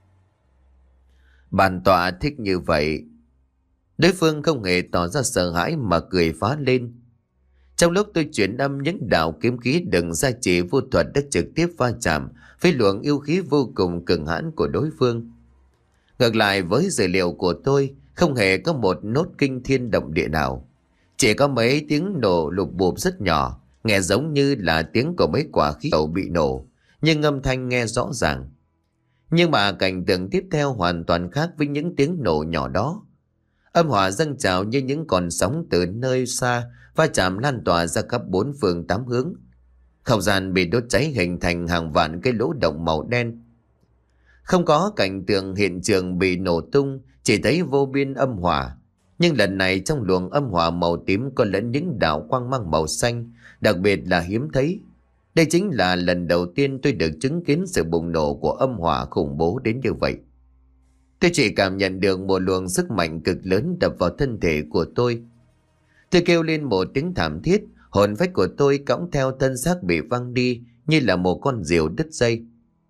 Bản tọa thích như vậy. Đối phương không hề tỏ ra sợ hãi mà cười phá lên. Trong lúc tôi chuyển âm, những đạo kiếm khí đừng ra chỉ vô thuật đã trực tiếp va chạm với luồng yêu khí vô cùng cường hãn của đối phương. Ngược lại với dữ liệu của tôi, không hề có một nốt kinh thiên động địa nào. Chỉ có mấy tiếng nổ lục bụp rất nhỏ, nghe giống như là tiếng của mấy quả khí cầu bị nổ, nhưng âm thanh nghe rõ ràng. Nhưng mà cảnh tượng tiếp theo hoàn toàn khác với những tiếng nổ nhỏ đó. Âm hỏa dâng trào như những con sóng từ nơi xa va chạm lan tỏa ra khắp bốn phương tám hướng. Không gian bị đốt cháy hình thành hàng vạn cái lỗ động màu đen. Không có cảnh tượng hiện trường bị nổ tung, chỉ thấy vô biên âm hỏa. Nhưng lần này trong luồng âm hỏa màu tím có lẫn những đạo quang mang màu xanh, đặc biệt là hiếm thấy. Đây chính là lần đầu tiên tôi được chứng kiến sự bùng nổ của âm hỏa khủng bố đến như vậy. Tôi chỉ cảm nhận được một luồng sức mạnh cực lớn đập vào thân thể của tôi. Tôi kêu lên một tiếng thảm thiết, hồn phách của tôi cõng theo thân xác bị văng đi như là một con diều đứt dây.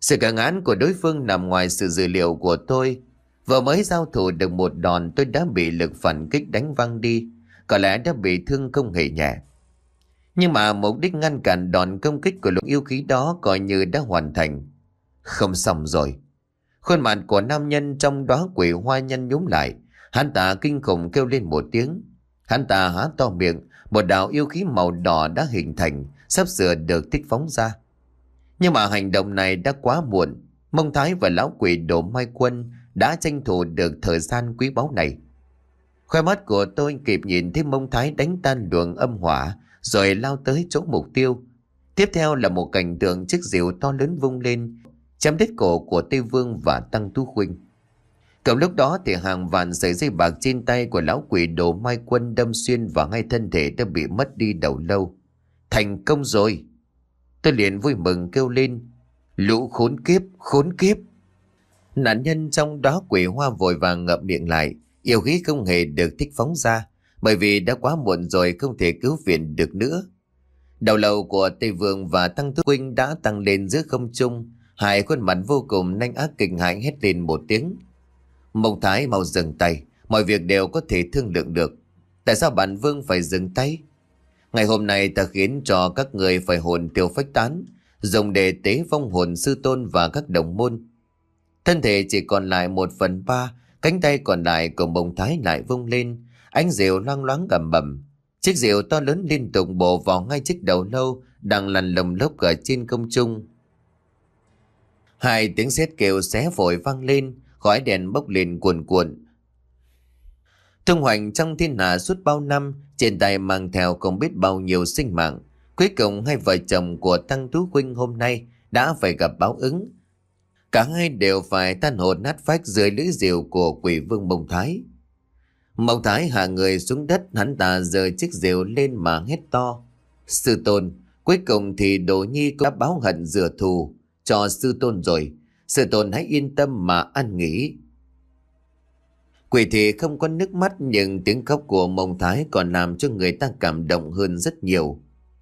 Sự cản án của đối phương nằm ngoài sự dự liệu của tôi. Vừa mới giao thủ được một đòn tôi đã bị lực phản kích đánh văng đi, có lẽ đã bị thương không hề nhẹ. Nhưng mà mục đích ngăn cản đòn công kích của luồng yêu khí đó coi như đã hoàn thành. Không xong rồi. Khuôn mặt của nam nhân trong đóa quỷ hoa nhân nhúm lại. Hắn ta kinh khủng kêu lên một tiếng. Hắn ta há to miệng, một đạo yêu khí màu đỏ đã hình thành, sắp sửa được thích phóng ra. Nhưng mà hành động này đã quá muộn. Mông Thái và lão quỷ Đồ Mai Quân đã tranh thủ được thời gian quý báu này. Khoe mắt của tôi kịp nhìn thấy Mông Thái đánh tan luồng âm hỏa, rồi lao tới chỗ mục tiêu. Tiếp theo là một cảnh tượng chiếc rìu to lớn vung lên, chém đứt cổ của Tây Vương và Tăng Tú Khuynh. Cùng lúc đó thì hàng vạn sợi dây bạc trên tay của lão quỷ Đồ Mai Quân đâm xuyên vào ngay thân thể đã bị mất đi đầu lâu. Thành công rồi! Tôi liền vui mừng kêu lên. Lũ khốn kiếp, khốn kiếp! Nạn nhân trong đó quỷ hoa vội vàng ngậm miệng lại, yêu khí không hề được thích phóng ra, bởi vì đã quá muộn rồi, không thể cứu viện được nữa. Đầu lâu của Tây Vương và Tăng Tú Khuynh đã tăng lên giữa không trung, hai khuôn mặt vô cùng nhanh ác kinh hãi hét lên một tiếng. Mông Thái mau dừng tay, mọi việc đều có thể thương lượng được. Tại sao bản vương phải dừng tay? Ngày hôm nay ta khiến cho các người phải hồn tiêu phách tán, dùng để tế vong hồn sư tôn và các đồng môn. Thân thể chỉ còn lại một phần ba, cánh tay còn lại của Mông Thái lại vung lên, ánh rìu loang loáng gầm bầm. Chiếc rìu to lớn liên tục bổ vào ngay chiếc đầu lâu đang lăn lồng lốc ở trên không trung. Hai tiếng sét kêu xé phổi vang lên, khói đèn bốc lên cuồn cuộn. Tung hoành trong thiên hạ suốt bao năm, trên tay mang theo không biết bao nhiêu sinh mạng. Cuối cùng hai vợ chồng của Tăng Tú Khuynh hôm nay đã phải gặp báo ứng. Cả hai đều phải tan hồn nát phách dưới lưỡi rìu của quỷ vương Mông Thái. Mông Thái hạ người xuống đất, hắn ta giơ chiếc rìu lên mà hét to. Sư tôn, cuối cùng thì Đồ Nhi cũng đã báo hận rửa thù cho sư tôn rồi. Sư tôn hãy yên tâm mà an nghỉ. Quỷ thì không có nước mắt, nhưng tiếng khóc của Mông Thái còn làm cho người ta cảm động hơn rất nhiều.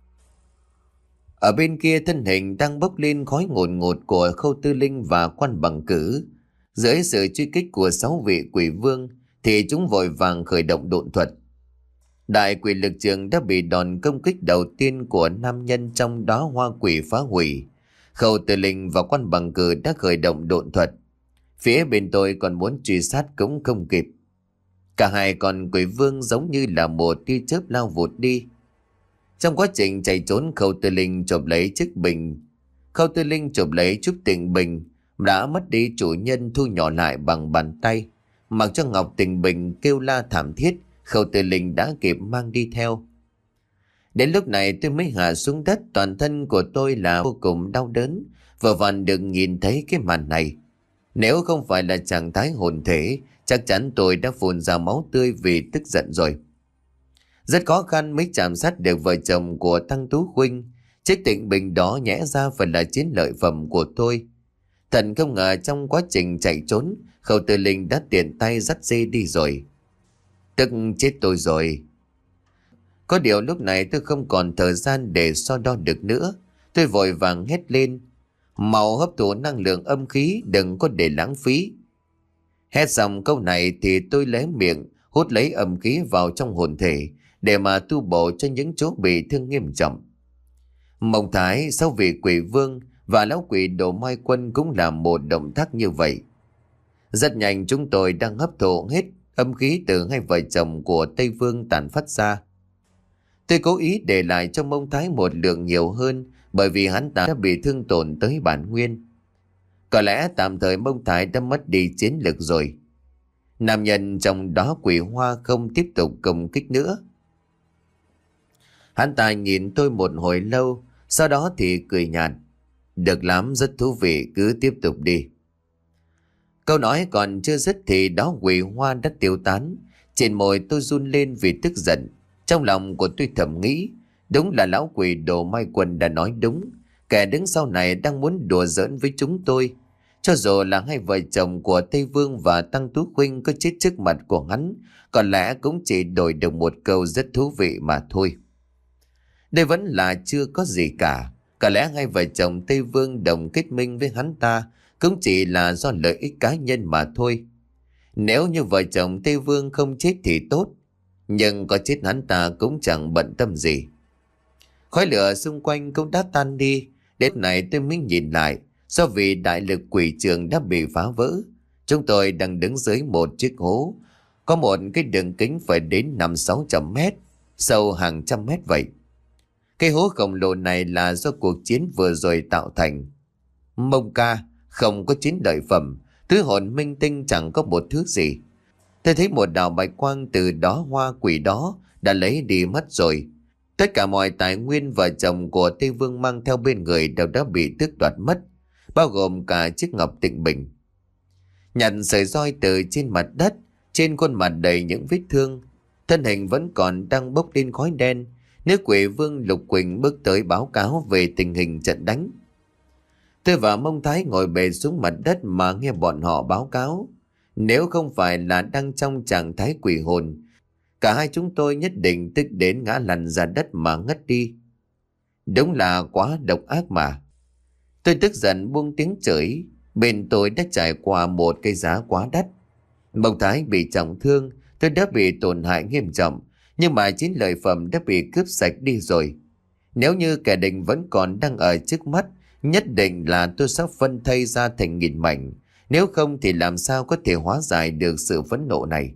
Ở bên kia thân hình đang bốc lên khói ngùn ngụt của Khâu Tư Linh và Quan Bằng Cử. Dưới sự truy kích của sáu vị quỷ vương thì chúng vội vàng khởi động độn thuật. Đại quỷ lực trường đã bị đòn công kích đầu tiên của nam nhân trong đó hoa quỷ phá hủy. Khâu Tư Linh và Quan Bằng Cử đã khởi động độn thuật. Phía bên tôi còn muốn truy sát cũng không kịp. Cả hai con quỷ vương giống như là một tia chớp lao vụt đi. Trong quá trình chạy trốn, Khâu Tư Linh chộp lấy chiếc bình. Khâu Tư Linh chộp lấy chút tình bình đã mất đi chủ nhân, thu nhỏ lại bằng bàn tay. Mặc cho Ngọc Tình Bình kêu la thảm thiết, Khâu Tư Linh đã kịp mang đi theo. Đến lúc này tôi mới hạ xuống đất, toàn thân của tôi là vô cùng đau đớn, vừa vặn được nhìn thấy cái màn này. Nếu không phải là trạng thái hồn thể, chắc chắn tôi đã phun ra máu tươi vì tức giận rồi. Rất khó khăn mới chạm sát được vợ chồng của Tăng Tú Khuynh. Chiếc tịnh bình đó nhẽ ra phải là chiến lợi phẩm của tôi. Thật không ngờ trong quá trình chạy trốn, Khâu Tư Linh đã tiện tay dắt dê đi rồi. Tức chết tôi rồi. Có điều lúc này tôi không còn thời gian để so đo được nữa. Tôi vội vàng hét lên. Mau hấp thụ năng lượng âm khí, đừng có để lãng phí. Hét xong câu này thì tôi lấy miệng hút lấy âm khí vào trong hồn thể để mà tu bổ cho những chỗ bị thương nghiêm trọng. Mông Thái, sáu vị quỷ vương và lão quỷ Đồ Mai Quân cũng làm một động tác như vậy. Rất nhanh chúng tôi đang hấp thụ hết âm khí từ hai vợ chồng của Tây Vương tản phát ra. Tôi cố ý để lại cho Mông Thái một lượng nhiều hơn, bởi vì hắn ta đã bị thương tổn tới bản nguyên. Có lẽ tạm thời Mông Thái đã mất đi chiến lực rồi. Nam nhân trong đó quỷ hoa không tiếp tục công kích nữa. Hắn ta nhìn tôi một hồi lâu, sau đó thì cười nhạt. Được lắm, rất thú vị, cứ tiếp tục đi. Câu nói còn chưa dứt thì đó quỷ hoa đã tiêu tán. Trên môi tôi run lên vì tức giận. Trong lòng của tôi thầm nghĩ, đúng là lão quỷ Đồ Mai Quân đã nói đúng. Kẻ đứng sau này đang muốn đùa giỡn với chúng tôi. Cho dù là hai vợ chồng của Tây Vương và Tăng Tú Khuynh có chết trước mặt của hắn, có lẽ cũng chỉ đổi được một câu rất thú vị mà thôi. Đây vẫn là chưa có gì cả. Có lẽ hai vợ chồng Tây Vương đồng kết minh với hắn ta cũng chỉ là do lợi ích cá nhân mà thôi. Nếu như vợ chồng Tây Vương không chết thì tốt, nhưng có chết hắn ta cũng chẳng bận tâm gì. Khói lửa xung quanh cũng đã tan đi. Đến này tôi mới nhìn lại, do vì đại lực quỷ trường đã bị phá vỡ. Chúng tôi đang đứng dưới một chiếc hố, có một cái đường kính phải đến năm sáu trăm mét, sâu hàng trăm mét vậy. Cái hố khổng lồ này là do cuộc chiến vừa rồi tạo thành. Mông ca không có chiến lợi phẩm, thứ hồn minh tinh chẳng có một thứ gì. Tôi thấy một đạo bạch quang từ đó hoa quỷ đó đã lấy đi mất rồi. Tất cả mọi tài nguyên vợ chồng của Tây Vương mang theo bên người đều đã bị tước đoạt mất, bao gồm cả chiếc ngọc tịnh bình. Nhặt sợi roi từ trên mặt đất, trên khuôn mặt đầy những vết thương, thân hình vẫn còn đang bốc lên khói đen. Nữ quỷ vương Lục Quỳnh bước tới báo cáo về tình hình trận đánh. Tôi và Mông Thái ngồi bệt xuống mặt đất mà nghe bọn họ báo cáo. Nếu không phải là đang trong trạng thái quỷ hồn, cả hai chúng tôi nhất định tức đến ngã lăn ra đất mà ngất đi. Đúng là quá độc ác mà. Tôi tức giận buông tiếng chửi. Bên tôi đã trải qua một cái giá quá đắt. Mông Thái bị trọng thương, tôi đã bị tổn hại nghiêm trọng, nhưng mà chiến lợi phẩm đã bị cướp sạch đi rồi. Nếu như kẻ địch vẫn còn đang ở trước mắt, nhất định là tôi sẽ phân thây ra thành nghìn mảnh. Nếu không thì làm sao có thể hóa giải được sự phẫn nộ này.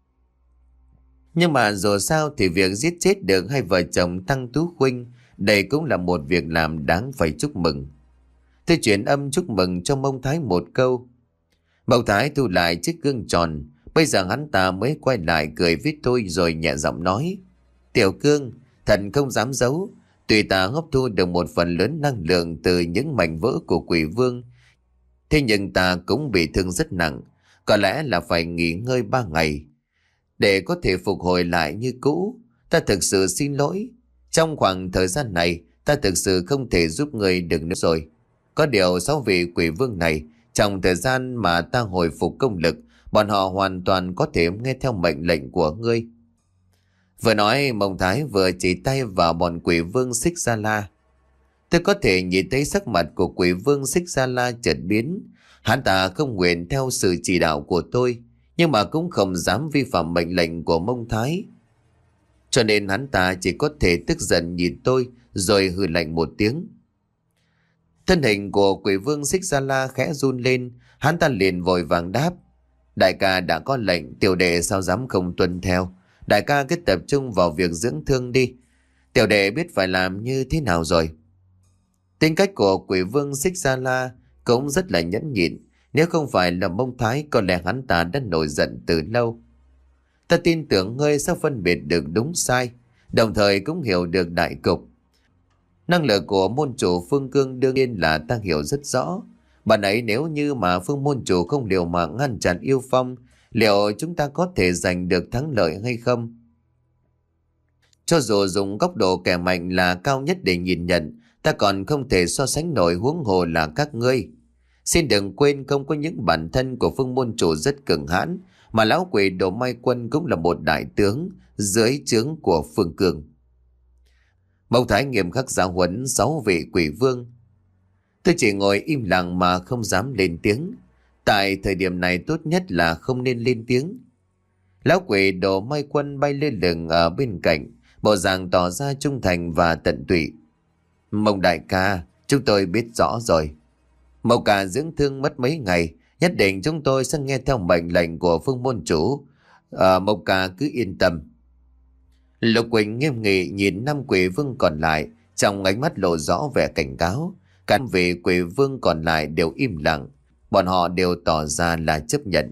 Nhưng mà dù sao thì việc giết chết được hai vợ chồng Tăng Tú Khuynh, đây cũng là một việc làm đáng phải chúc mừng. Tôi chuyển âm chúc mừng cho Mông Thái một câu. Mông Thái thu lại chiếc gương tròn. Bây giờ hắn ta mới quay lại cười với tôi rồi nhẹ giọng nói: Tiểu Cương, thần không dám giấu, tuy ta hấp thu được một phần lớn năng lượng từ những mảnh vỡ của quỷ vương, thế nhưng ta cũng bị thương rất nặng, có lẽ là phải nghỉ ngơi ba ngày để có thể phục hồi lại như cũ. Ta thực sự xin lỗi. Trong khoảng thời gian này, ta thực sự không thể giúp người được nữa rồi. Có điều sáu vị quỷ vương này, trong thời gian mà ta hồi phục công lực, bọn họ hoàn toàn có thể nghe theo mệnh lệnh của ngươi. Vừa nói, Mông Thái vừa chỉ tay vào bọn quỷ vương Xích Gia La. Tôi có thể nhìn thấy sắc mặt của quỷ vương Xích Gia La chợt biến. Hắn ta không nguyện theo sự chỉ đạo của tôi, nhưng mà cũng không dám vi phạm mệnh lệnh của Mông Thái. Cho nên hắn ta chỉ có thể tức giận nhìn tôi rồi hừ lạnh một tiếng. Thân hình của quỷ vương Xích Gia La khẽ run lên, hắn ta liền vội vàng đáp: Đại ca đã có lệnh, tiểu đệ sao dám không tuân theo. Đại ca cứ tập trung vào việc dưỡng thương đi. Tiểu đệ biết phải làm như thế nào rồi. Tính cách của quỷ vương Xích Gia La cũng rất là nhẫn nhịn. Nếu không phải là Mông Thái, có lẽ hắn ta đã nổi giận từ lâu. Ta tin tưởng ngươi sẽ phân biệt được đúng sai, đồng thời cũng hiểu được đại cục. Năng lực của môn chủ Phương Cương đương nhiên là ta hiểu rất rõ. Bạn ấy nếu như mà Phương môn chủ không liều mạng ngăn chặn yêu phong, liệu chúng ta có thể giành được thắng lợi hay không? Cho dù dùng góc độ kẻ mạnh là cao nhất để nhìn nhận, ta còn không thể so sánh nổi, huống hồ là các ngươi. Xin đừng quên không có những bản thân của Phương môn chủ rất cường hãn, mà lão quỷ Đồ Mai Quân cũng là một đại tướng dưới trướng của Phương Cương. Mông Thái nghiêm khắc giáo huấn sáu vị quỷ vương. Tôi chỉ ngồi im lặng mà không dám lên tiếng. Tại thời điểm này tốt nhất là không nên lên tiếng. Lão quỷ Đồ Mai Quân bay lên lưng ở bên cạnh, bộ dạng tỏ ra trung thành và tận tụy. Mông đại ca, chúng tôi biết rõ rồi. Mông ca dưỡng thương mất mấy ngày, nhất định chúng tôi sẽ nghe theo mệnh lệnh của Phương môn chủ. À, Mông ca cứ yên tâm. Lục Quỳnh nghiêm nghị nhìn năm quỷ vương còn lại, trong ánh mắt lộ rõ vẻ cảnh cáo. Cả vị quỷ vương còn lại đều im lặng, bọn họ đều tỏ ra là chấp nhận.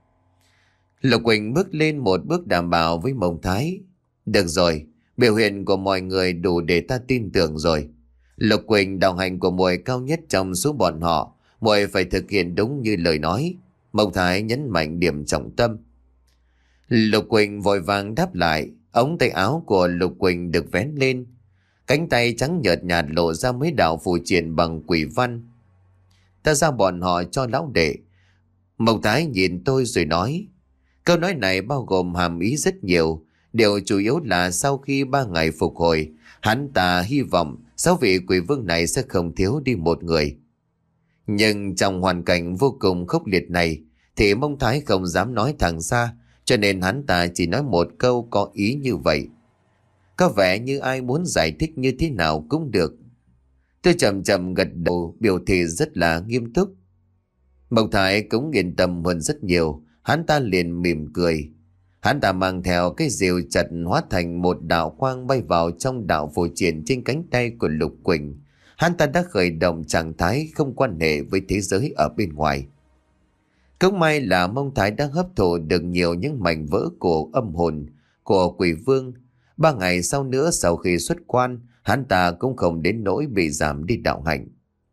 Lục Quỳnh bước lên một bước đảm bảo với Mông Thái. Được rồi, biểu hiện của mọi người đủ để ta tin tưởng rồi. Lục Quỳnh, đạo hành của muội cao nhất trong số bọn họ, muội phải thực hiện đúng như lời nói. Mông Thái nhấn mạnh điểm trọng tâm. Lục Quỳnh vội vàng đáp lại. Ống tay áo của Lục Quỳnh được vén lên, cánh tay trắng nhợt nhạt lộ ra mấy đạo phù triện bằng quỷ văn. Ta giao bọn họ cho lão đệ. Mông Thái nhìn tôi rồi nói. Câu nói này bao gồm hàm ý rất nhiều. Điều chủ yếu là sau khi ba ngày phục hồi, hắn ta hy vọng sáu vị quỷ vương này sẽ không thiếu đi một người. Nhưng trong hoàn cảnh vô cùng khốc liệt này thì Mông Thái không dám nói thẳng ra, cho nên hắn ta chỉ nói một câu có ý như vậy. Có vẻ như ai muốn giải thích như thế nào cũng được. Tôi chậm chậm gật đầu, biểu thị rất là nghiêm túc. Mông Thái cũng yên tâm hơn rất nhiều. Hắn ta liền mỉm cười. Hắn ta mang theo cái rìu chặt hóa thành một đạo quang bay vào trong đạo phổ triển trên cánh tay của Lục Quỳnh. Hắn ta đã khởi động trạng thái không quan hệ với thế giới ở bên ngoài. Cũng may là Mông Thái đã hấp thụ được nhiều những mảnh vỡ của âm hồn của quỷ vương. Ba ngày sau nữa sau khi xuất quan, hắn ta cũng không đến nỗi bị giảm đi đạo hạnh.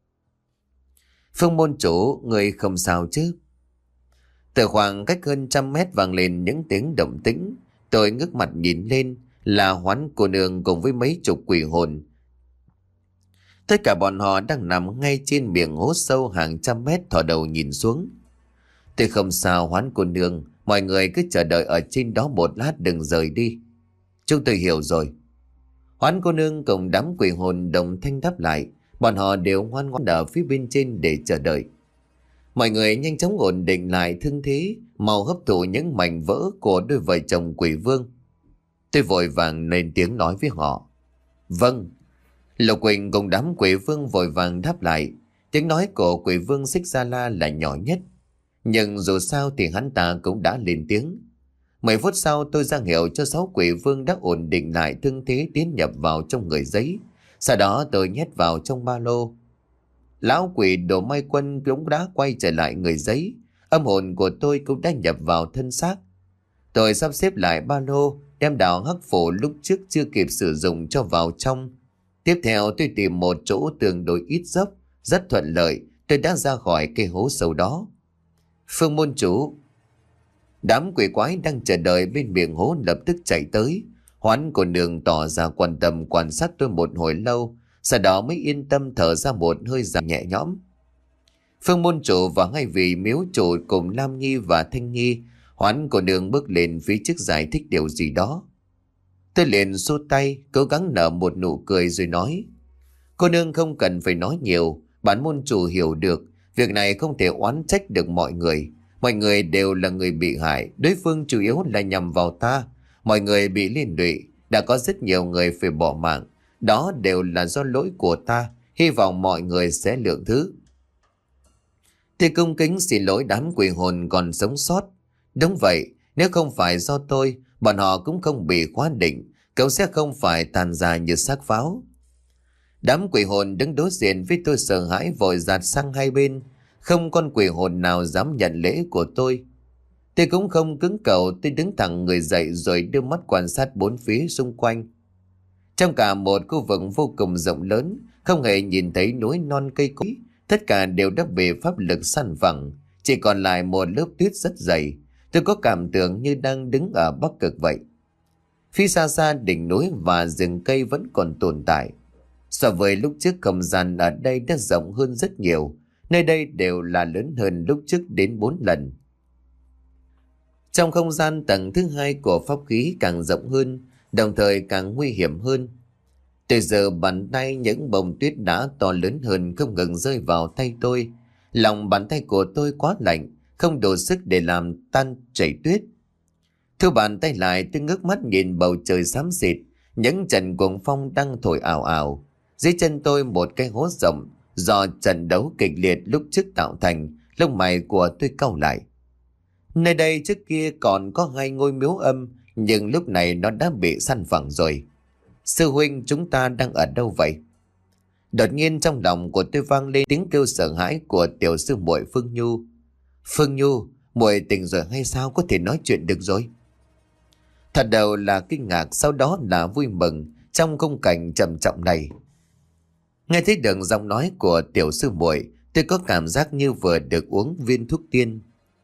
Phương môn chủ, người không sao chứ? Từ khoảng cách hơn trăm mét vang lên những tiếng động tĩnh. Tôi ngước mặt nhìn lên là Hoán cô nương cùng với mấy chục quỷ hồn. Tất cả bọn họ đang nằm ngay trên miệng hố sâu hàng trăm mét, thò đầu nhìn xuống. Tôi không sao Hoán cô nương, mọi người cứ chờ đợi ở trên đó một lát, đừng rời đi. Chúng tôi hiểu rồi. Hoán cô nương cùng đám quỷ hồn đồng thanh đáp lại. Bọn họ đều ngoan ngoãn ở phía bên trên để chờ đợi. Mọi người nhanh chóng ổn định lại thương thế, mau hấp thụ những mảnh vỡ của đôi vợ chồng quỷ vương. Tôi vội vàng lên tiếng nói với họ. Vâng. Lục Quỳnh cùng đám quỷ vương vội vàng đáp lại. Tiếng nói của quỷ vương Xích Gia La là nhỏ nhất, nhưng dù sao thì hắn ta cũng đã lên tiếng. Mười phút sau tôi ra hiệu cho sáu quỷ vương đã ổn định lại thương thế tiến nhập vào trong người giấy. Sau đó tôi nhét vào trong ba lô. Lão quỷ Đồ Mai Quân cũng đã quay trở lại người giấy. Âm hồn của tôi cũng đã nhập vào thân xác. Tôi sắp xếp lại ba lô, đem đạo hắc phổ lúc trước chưa kịp sử dụng cho vào trong. Tiếp theo tôi tìm một chỗ tương đối ít dốc, rất thuận lợi. Tôi đã ra khỏi cây hố sâu đó. Phương môn chủ. Đám quỷ quái đang chờ đợi bên miệng hố lập tức chạy tới. Hoán cô nương tỏ ra quan tâm quan sát tôi một hồi lâu, sau đó mới yên tâm thở ra một hơi dài nhẹ nhõm. Phương môn chủ và hai vị miếu chủ cùng Lam Nhi và Thanh Nhi. Hoán cô nương bước lên phía trước giải thích điều gì đó. Tôi liền xua tay, cố gắng nở một nụ cười rồi nói. Cô nương không cần phải nói nhiều, bản môn chủ hiểu được. Việc này không thể oán trách được mọi người. Mọi người đều là người bị hại, đối phương chủ yếu là nhằm vào ta. Mọi người bị liên lụy, đã có rất nhiều người phải bỏ mạng. Đó đều là do lỗi của ta, hy vọng mọi người sẽ lượng thứ. Thì cung kính xin lỗi đám quỷ hồn còn sống sót. Đúng vậy, nếu không phải do tôi, bọn họ cũng không bị khóa định, cậu sẽ không phải tàn ra như xác pháo. Đám quỷ hồn đứng đối diện với tôi sợ hãi vội dạt sang hai bên. Không con quỷ hồn nào dám nhận lễ của tôi. Tôi cũng không cứng cậu, tôi đứng thẳng người dậy rồi đưa mắt quan sát bốn phía xung quanh. Trong cả một khu vực vô cùng rộng lớn, không hề nhìn thấy núi non cây cối, tất cả đều đã bị pháp lực săn phẳng, chỉ còn lại một lớp tuyết rất dày. Tôi có cảm tưởng như đang đứng ở Bắc Cực vậy. Phía xa xa đỉnh núi và rừng cây vẫn còn tồn tại. So với lúc trước, không gian ở đây đã rộng hơn rất nhiều. Nơi đây đều là lớn hơn lúc trước đến bốn lần. Trong không gian tầng thứ hai của pháp khí càng rộng hơn, đồng thời càng nguy hiểm hơn. Từ giờ bàn tay những bông tuyết đã to lớn hơn không ngừng rơi vào tay tôi. Lòng bàn tay của tôi quá lạnh, không đủ sức để làm tan chảy tuyết. Thu bàn tay lại, tôi ngước mắt nhìn bầu trời xám xịt, những trận cuồng phong đang thổi ào ào. Dưới chân tôi một cái hố rộng do trận đấu kịch liệt lúc trước tạo thành. Lông mày của tôi cau lại. Nơi đây trước kia còn có hai ngôi miếu âm, nhưng lúc này nó đã bị săn phẳng rồi. Sư huynh, chúng ta đang ở đâu vậy? Đột nhiên trong lòng của tôi vang lên tiếng kêu sợ hãi của tiểu sư muội Phương Nhu. Phương Nhu, muội tỉnh rồi hay sao, có thể nói chuyện được rồi? Thật đầu là kinh ngạc, sau đó là vui mừng trong khung cảnh trầm trọng này. Nghe thấy được giọng nói của tiểu sư muội, tôi có cảm giác như vừa được uống viên thuốc tiên.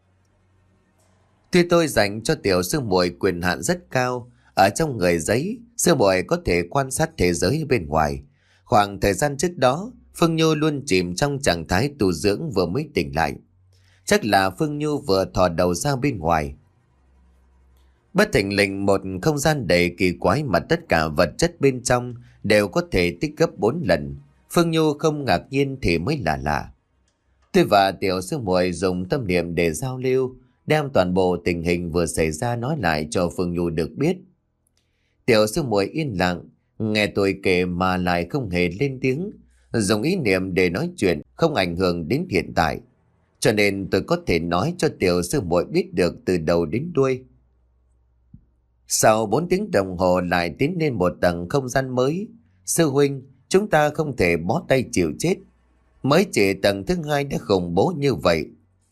Tuy tôi dành cho tiểu sư muội quyền hạn rất cao, ở trong người giấy, sư muội có thể quan sát thế giới bên ngoài. Khoảng thời gian trước đó, Phương Nhu luôn chìm trong trạng thái tu dưỡng vừa mới tỉnh lại. Chắc là Phương Nhu vừa thò đầu ra bên ngoài. Bất thình lình một không gian đầy kỳ quái mà tất cả vật chất bên trong đều có thể tích gấp bốn lần. Phương Nhu không ngạc nhiên thì mới là lạ. Tôi và tiểu sư muội dùng tâm niệm để giao lưu, đem toàn bộ tình hình vừa xảy ra nói lại cho Phương Nhu được biết. Tiểu sư muội yên lặng, nghe tôi kể mà lại không hề lên tiếng, dùng ý niệm để nói chuyện không ảnh hưởng đến hiện tại. Cho nên tôi có thể nói cho tiểu sư muội biết được từ đầu đến đuôi. Sau bốn tiếng đồng hồ lại tiến lên một tầng không gian mới. Sư huynh, chúng ta không thể bó tay chịu chết. Mới chỉ tầng thứ hai đã khủng bố như vậy.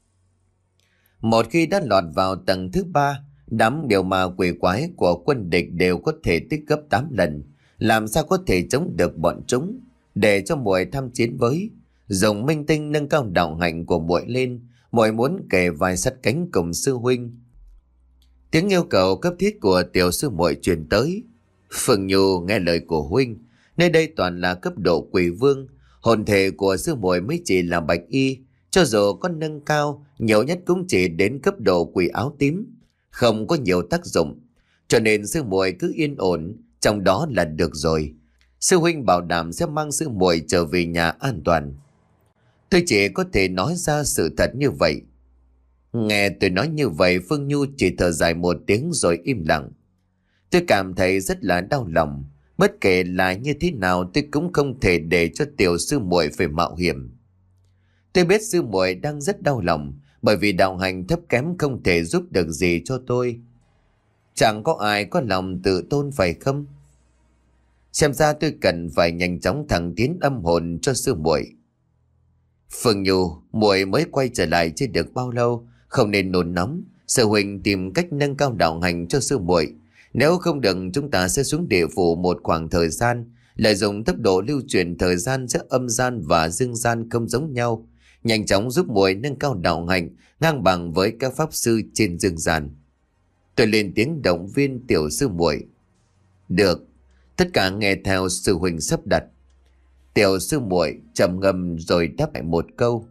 Một khi đã lọt vào tầng thứ ba, đám điều mà quỷ quái của quân địch đều có thể tích gấp tám lần. Làm sao có thể chống được bọn chúng? Để cho muội tham chiến với, dùng minh tinh nâng cao đạo hạnh của muội lên. Muội muốn kề vai sát cánh cùng sư huynh. Tiếng yêu cầu cấp thiết của tiểu sư muội truyền tới. Phương Nhu nghe lời của huynh, nơi đây toàn là cấp độ quỷ vương, hồn thể của sư muội mới chỉ là bạch y, cho dù có nâng cao, nhiều nhất cũng chỉ đến cấp độ quỷ áo tím, không có nhiều tác dụng, cho nên sư muội cứ yên ổn trong đó là được rồi. Sư huynh bảo đảm sẽ mang sư muội trở về nhà an toàn. Tôi chỉ có thể nói ra sự thật như vậy. Nghe tôi nói như vậy, Phương Nhu chỉ thở dài một tiếng rồi im lặng. Tôi cảm thấy rất là đau lòng. Bất kể là như thế nào tôi cũng không thể để cho tiểu sư muội phải mạo hiểm. Tôi biết sư muội đang rất đau lòng, bởi vì đạo hành thấp kém không thể giúp được gì cho tôi. Chẳng có ai có lòng tự tôn phải không? Xem ra tôi cần phải nhanh chóng thẳng tiến âm hồn cho sư muội. Phương Nhu, muội mới quay trở lại chưa được bao lâu, không nên nôn nóng. Sư huynh tìm cách nâng cao đạo hành cho sư muội. Nếu không được, chúng ta sẽ xuống địa phủ một khoảng thời gian, lợi dụng tốc độ lưu truyền thời gian giữa âm gian và dương gian không giống nhau, nhanh chóng giúp muội nâng cao đạo hành ngang bằng với các pháp sư trên dương gian. Tôi lên tiếng động viên tiểu sư muội. Được, tất cả nghe theo sư huynh sắp đặt. Tiểu sư muội trầm ngâm rồi đáp lại một câu.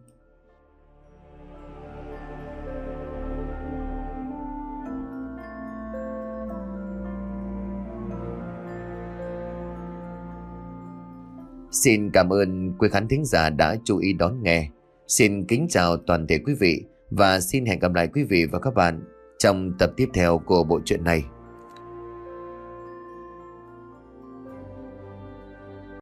Xin cảm ơn quý khán thính giả đã chú ý đón nghe. Xin kính chào toàn thể quý vị và xin hẹn gặp lại quý vị và các bạn trong tập tiếp theo của bộ truyện này.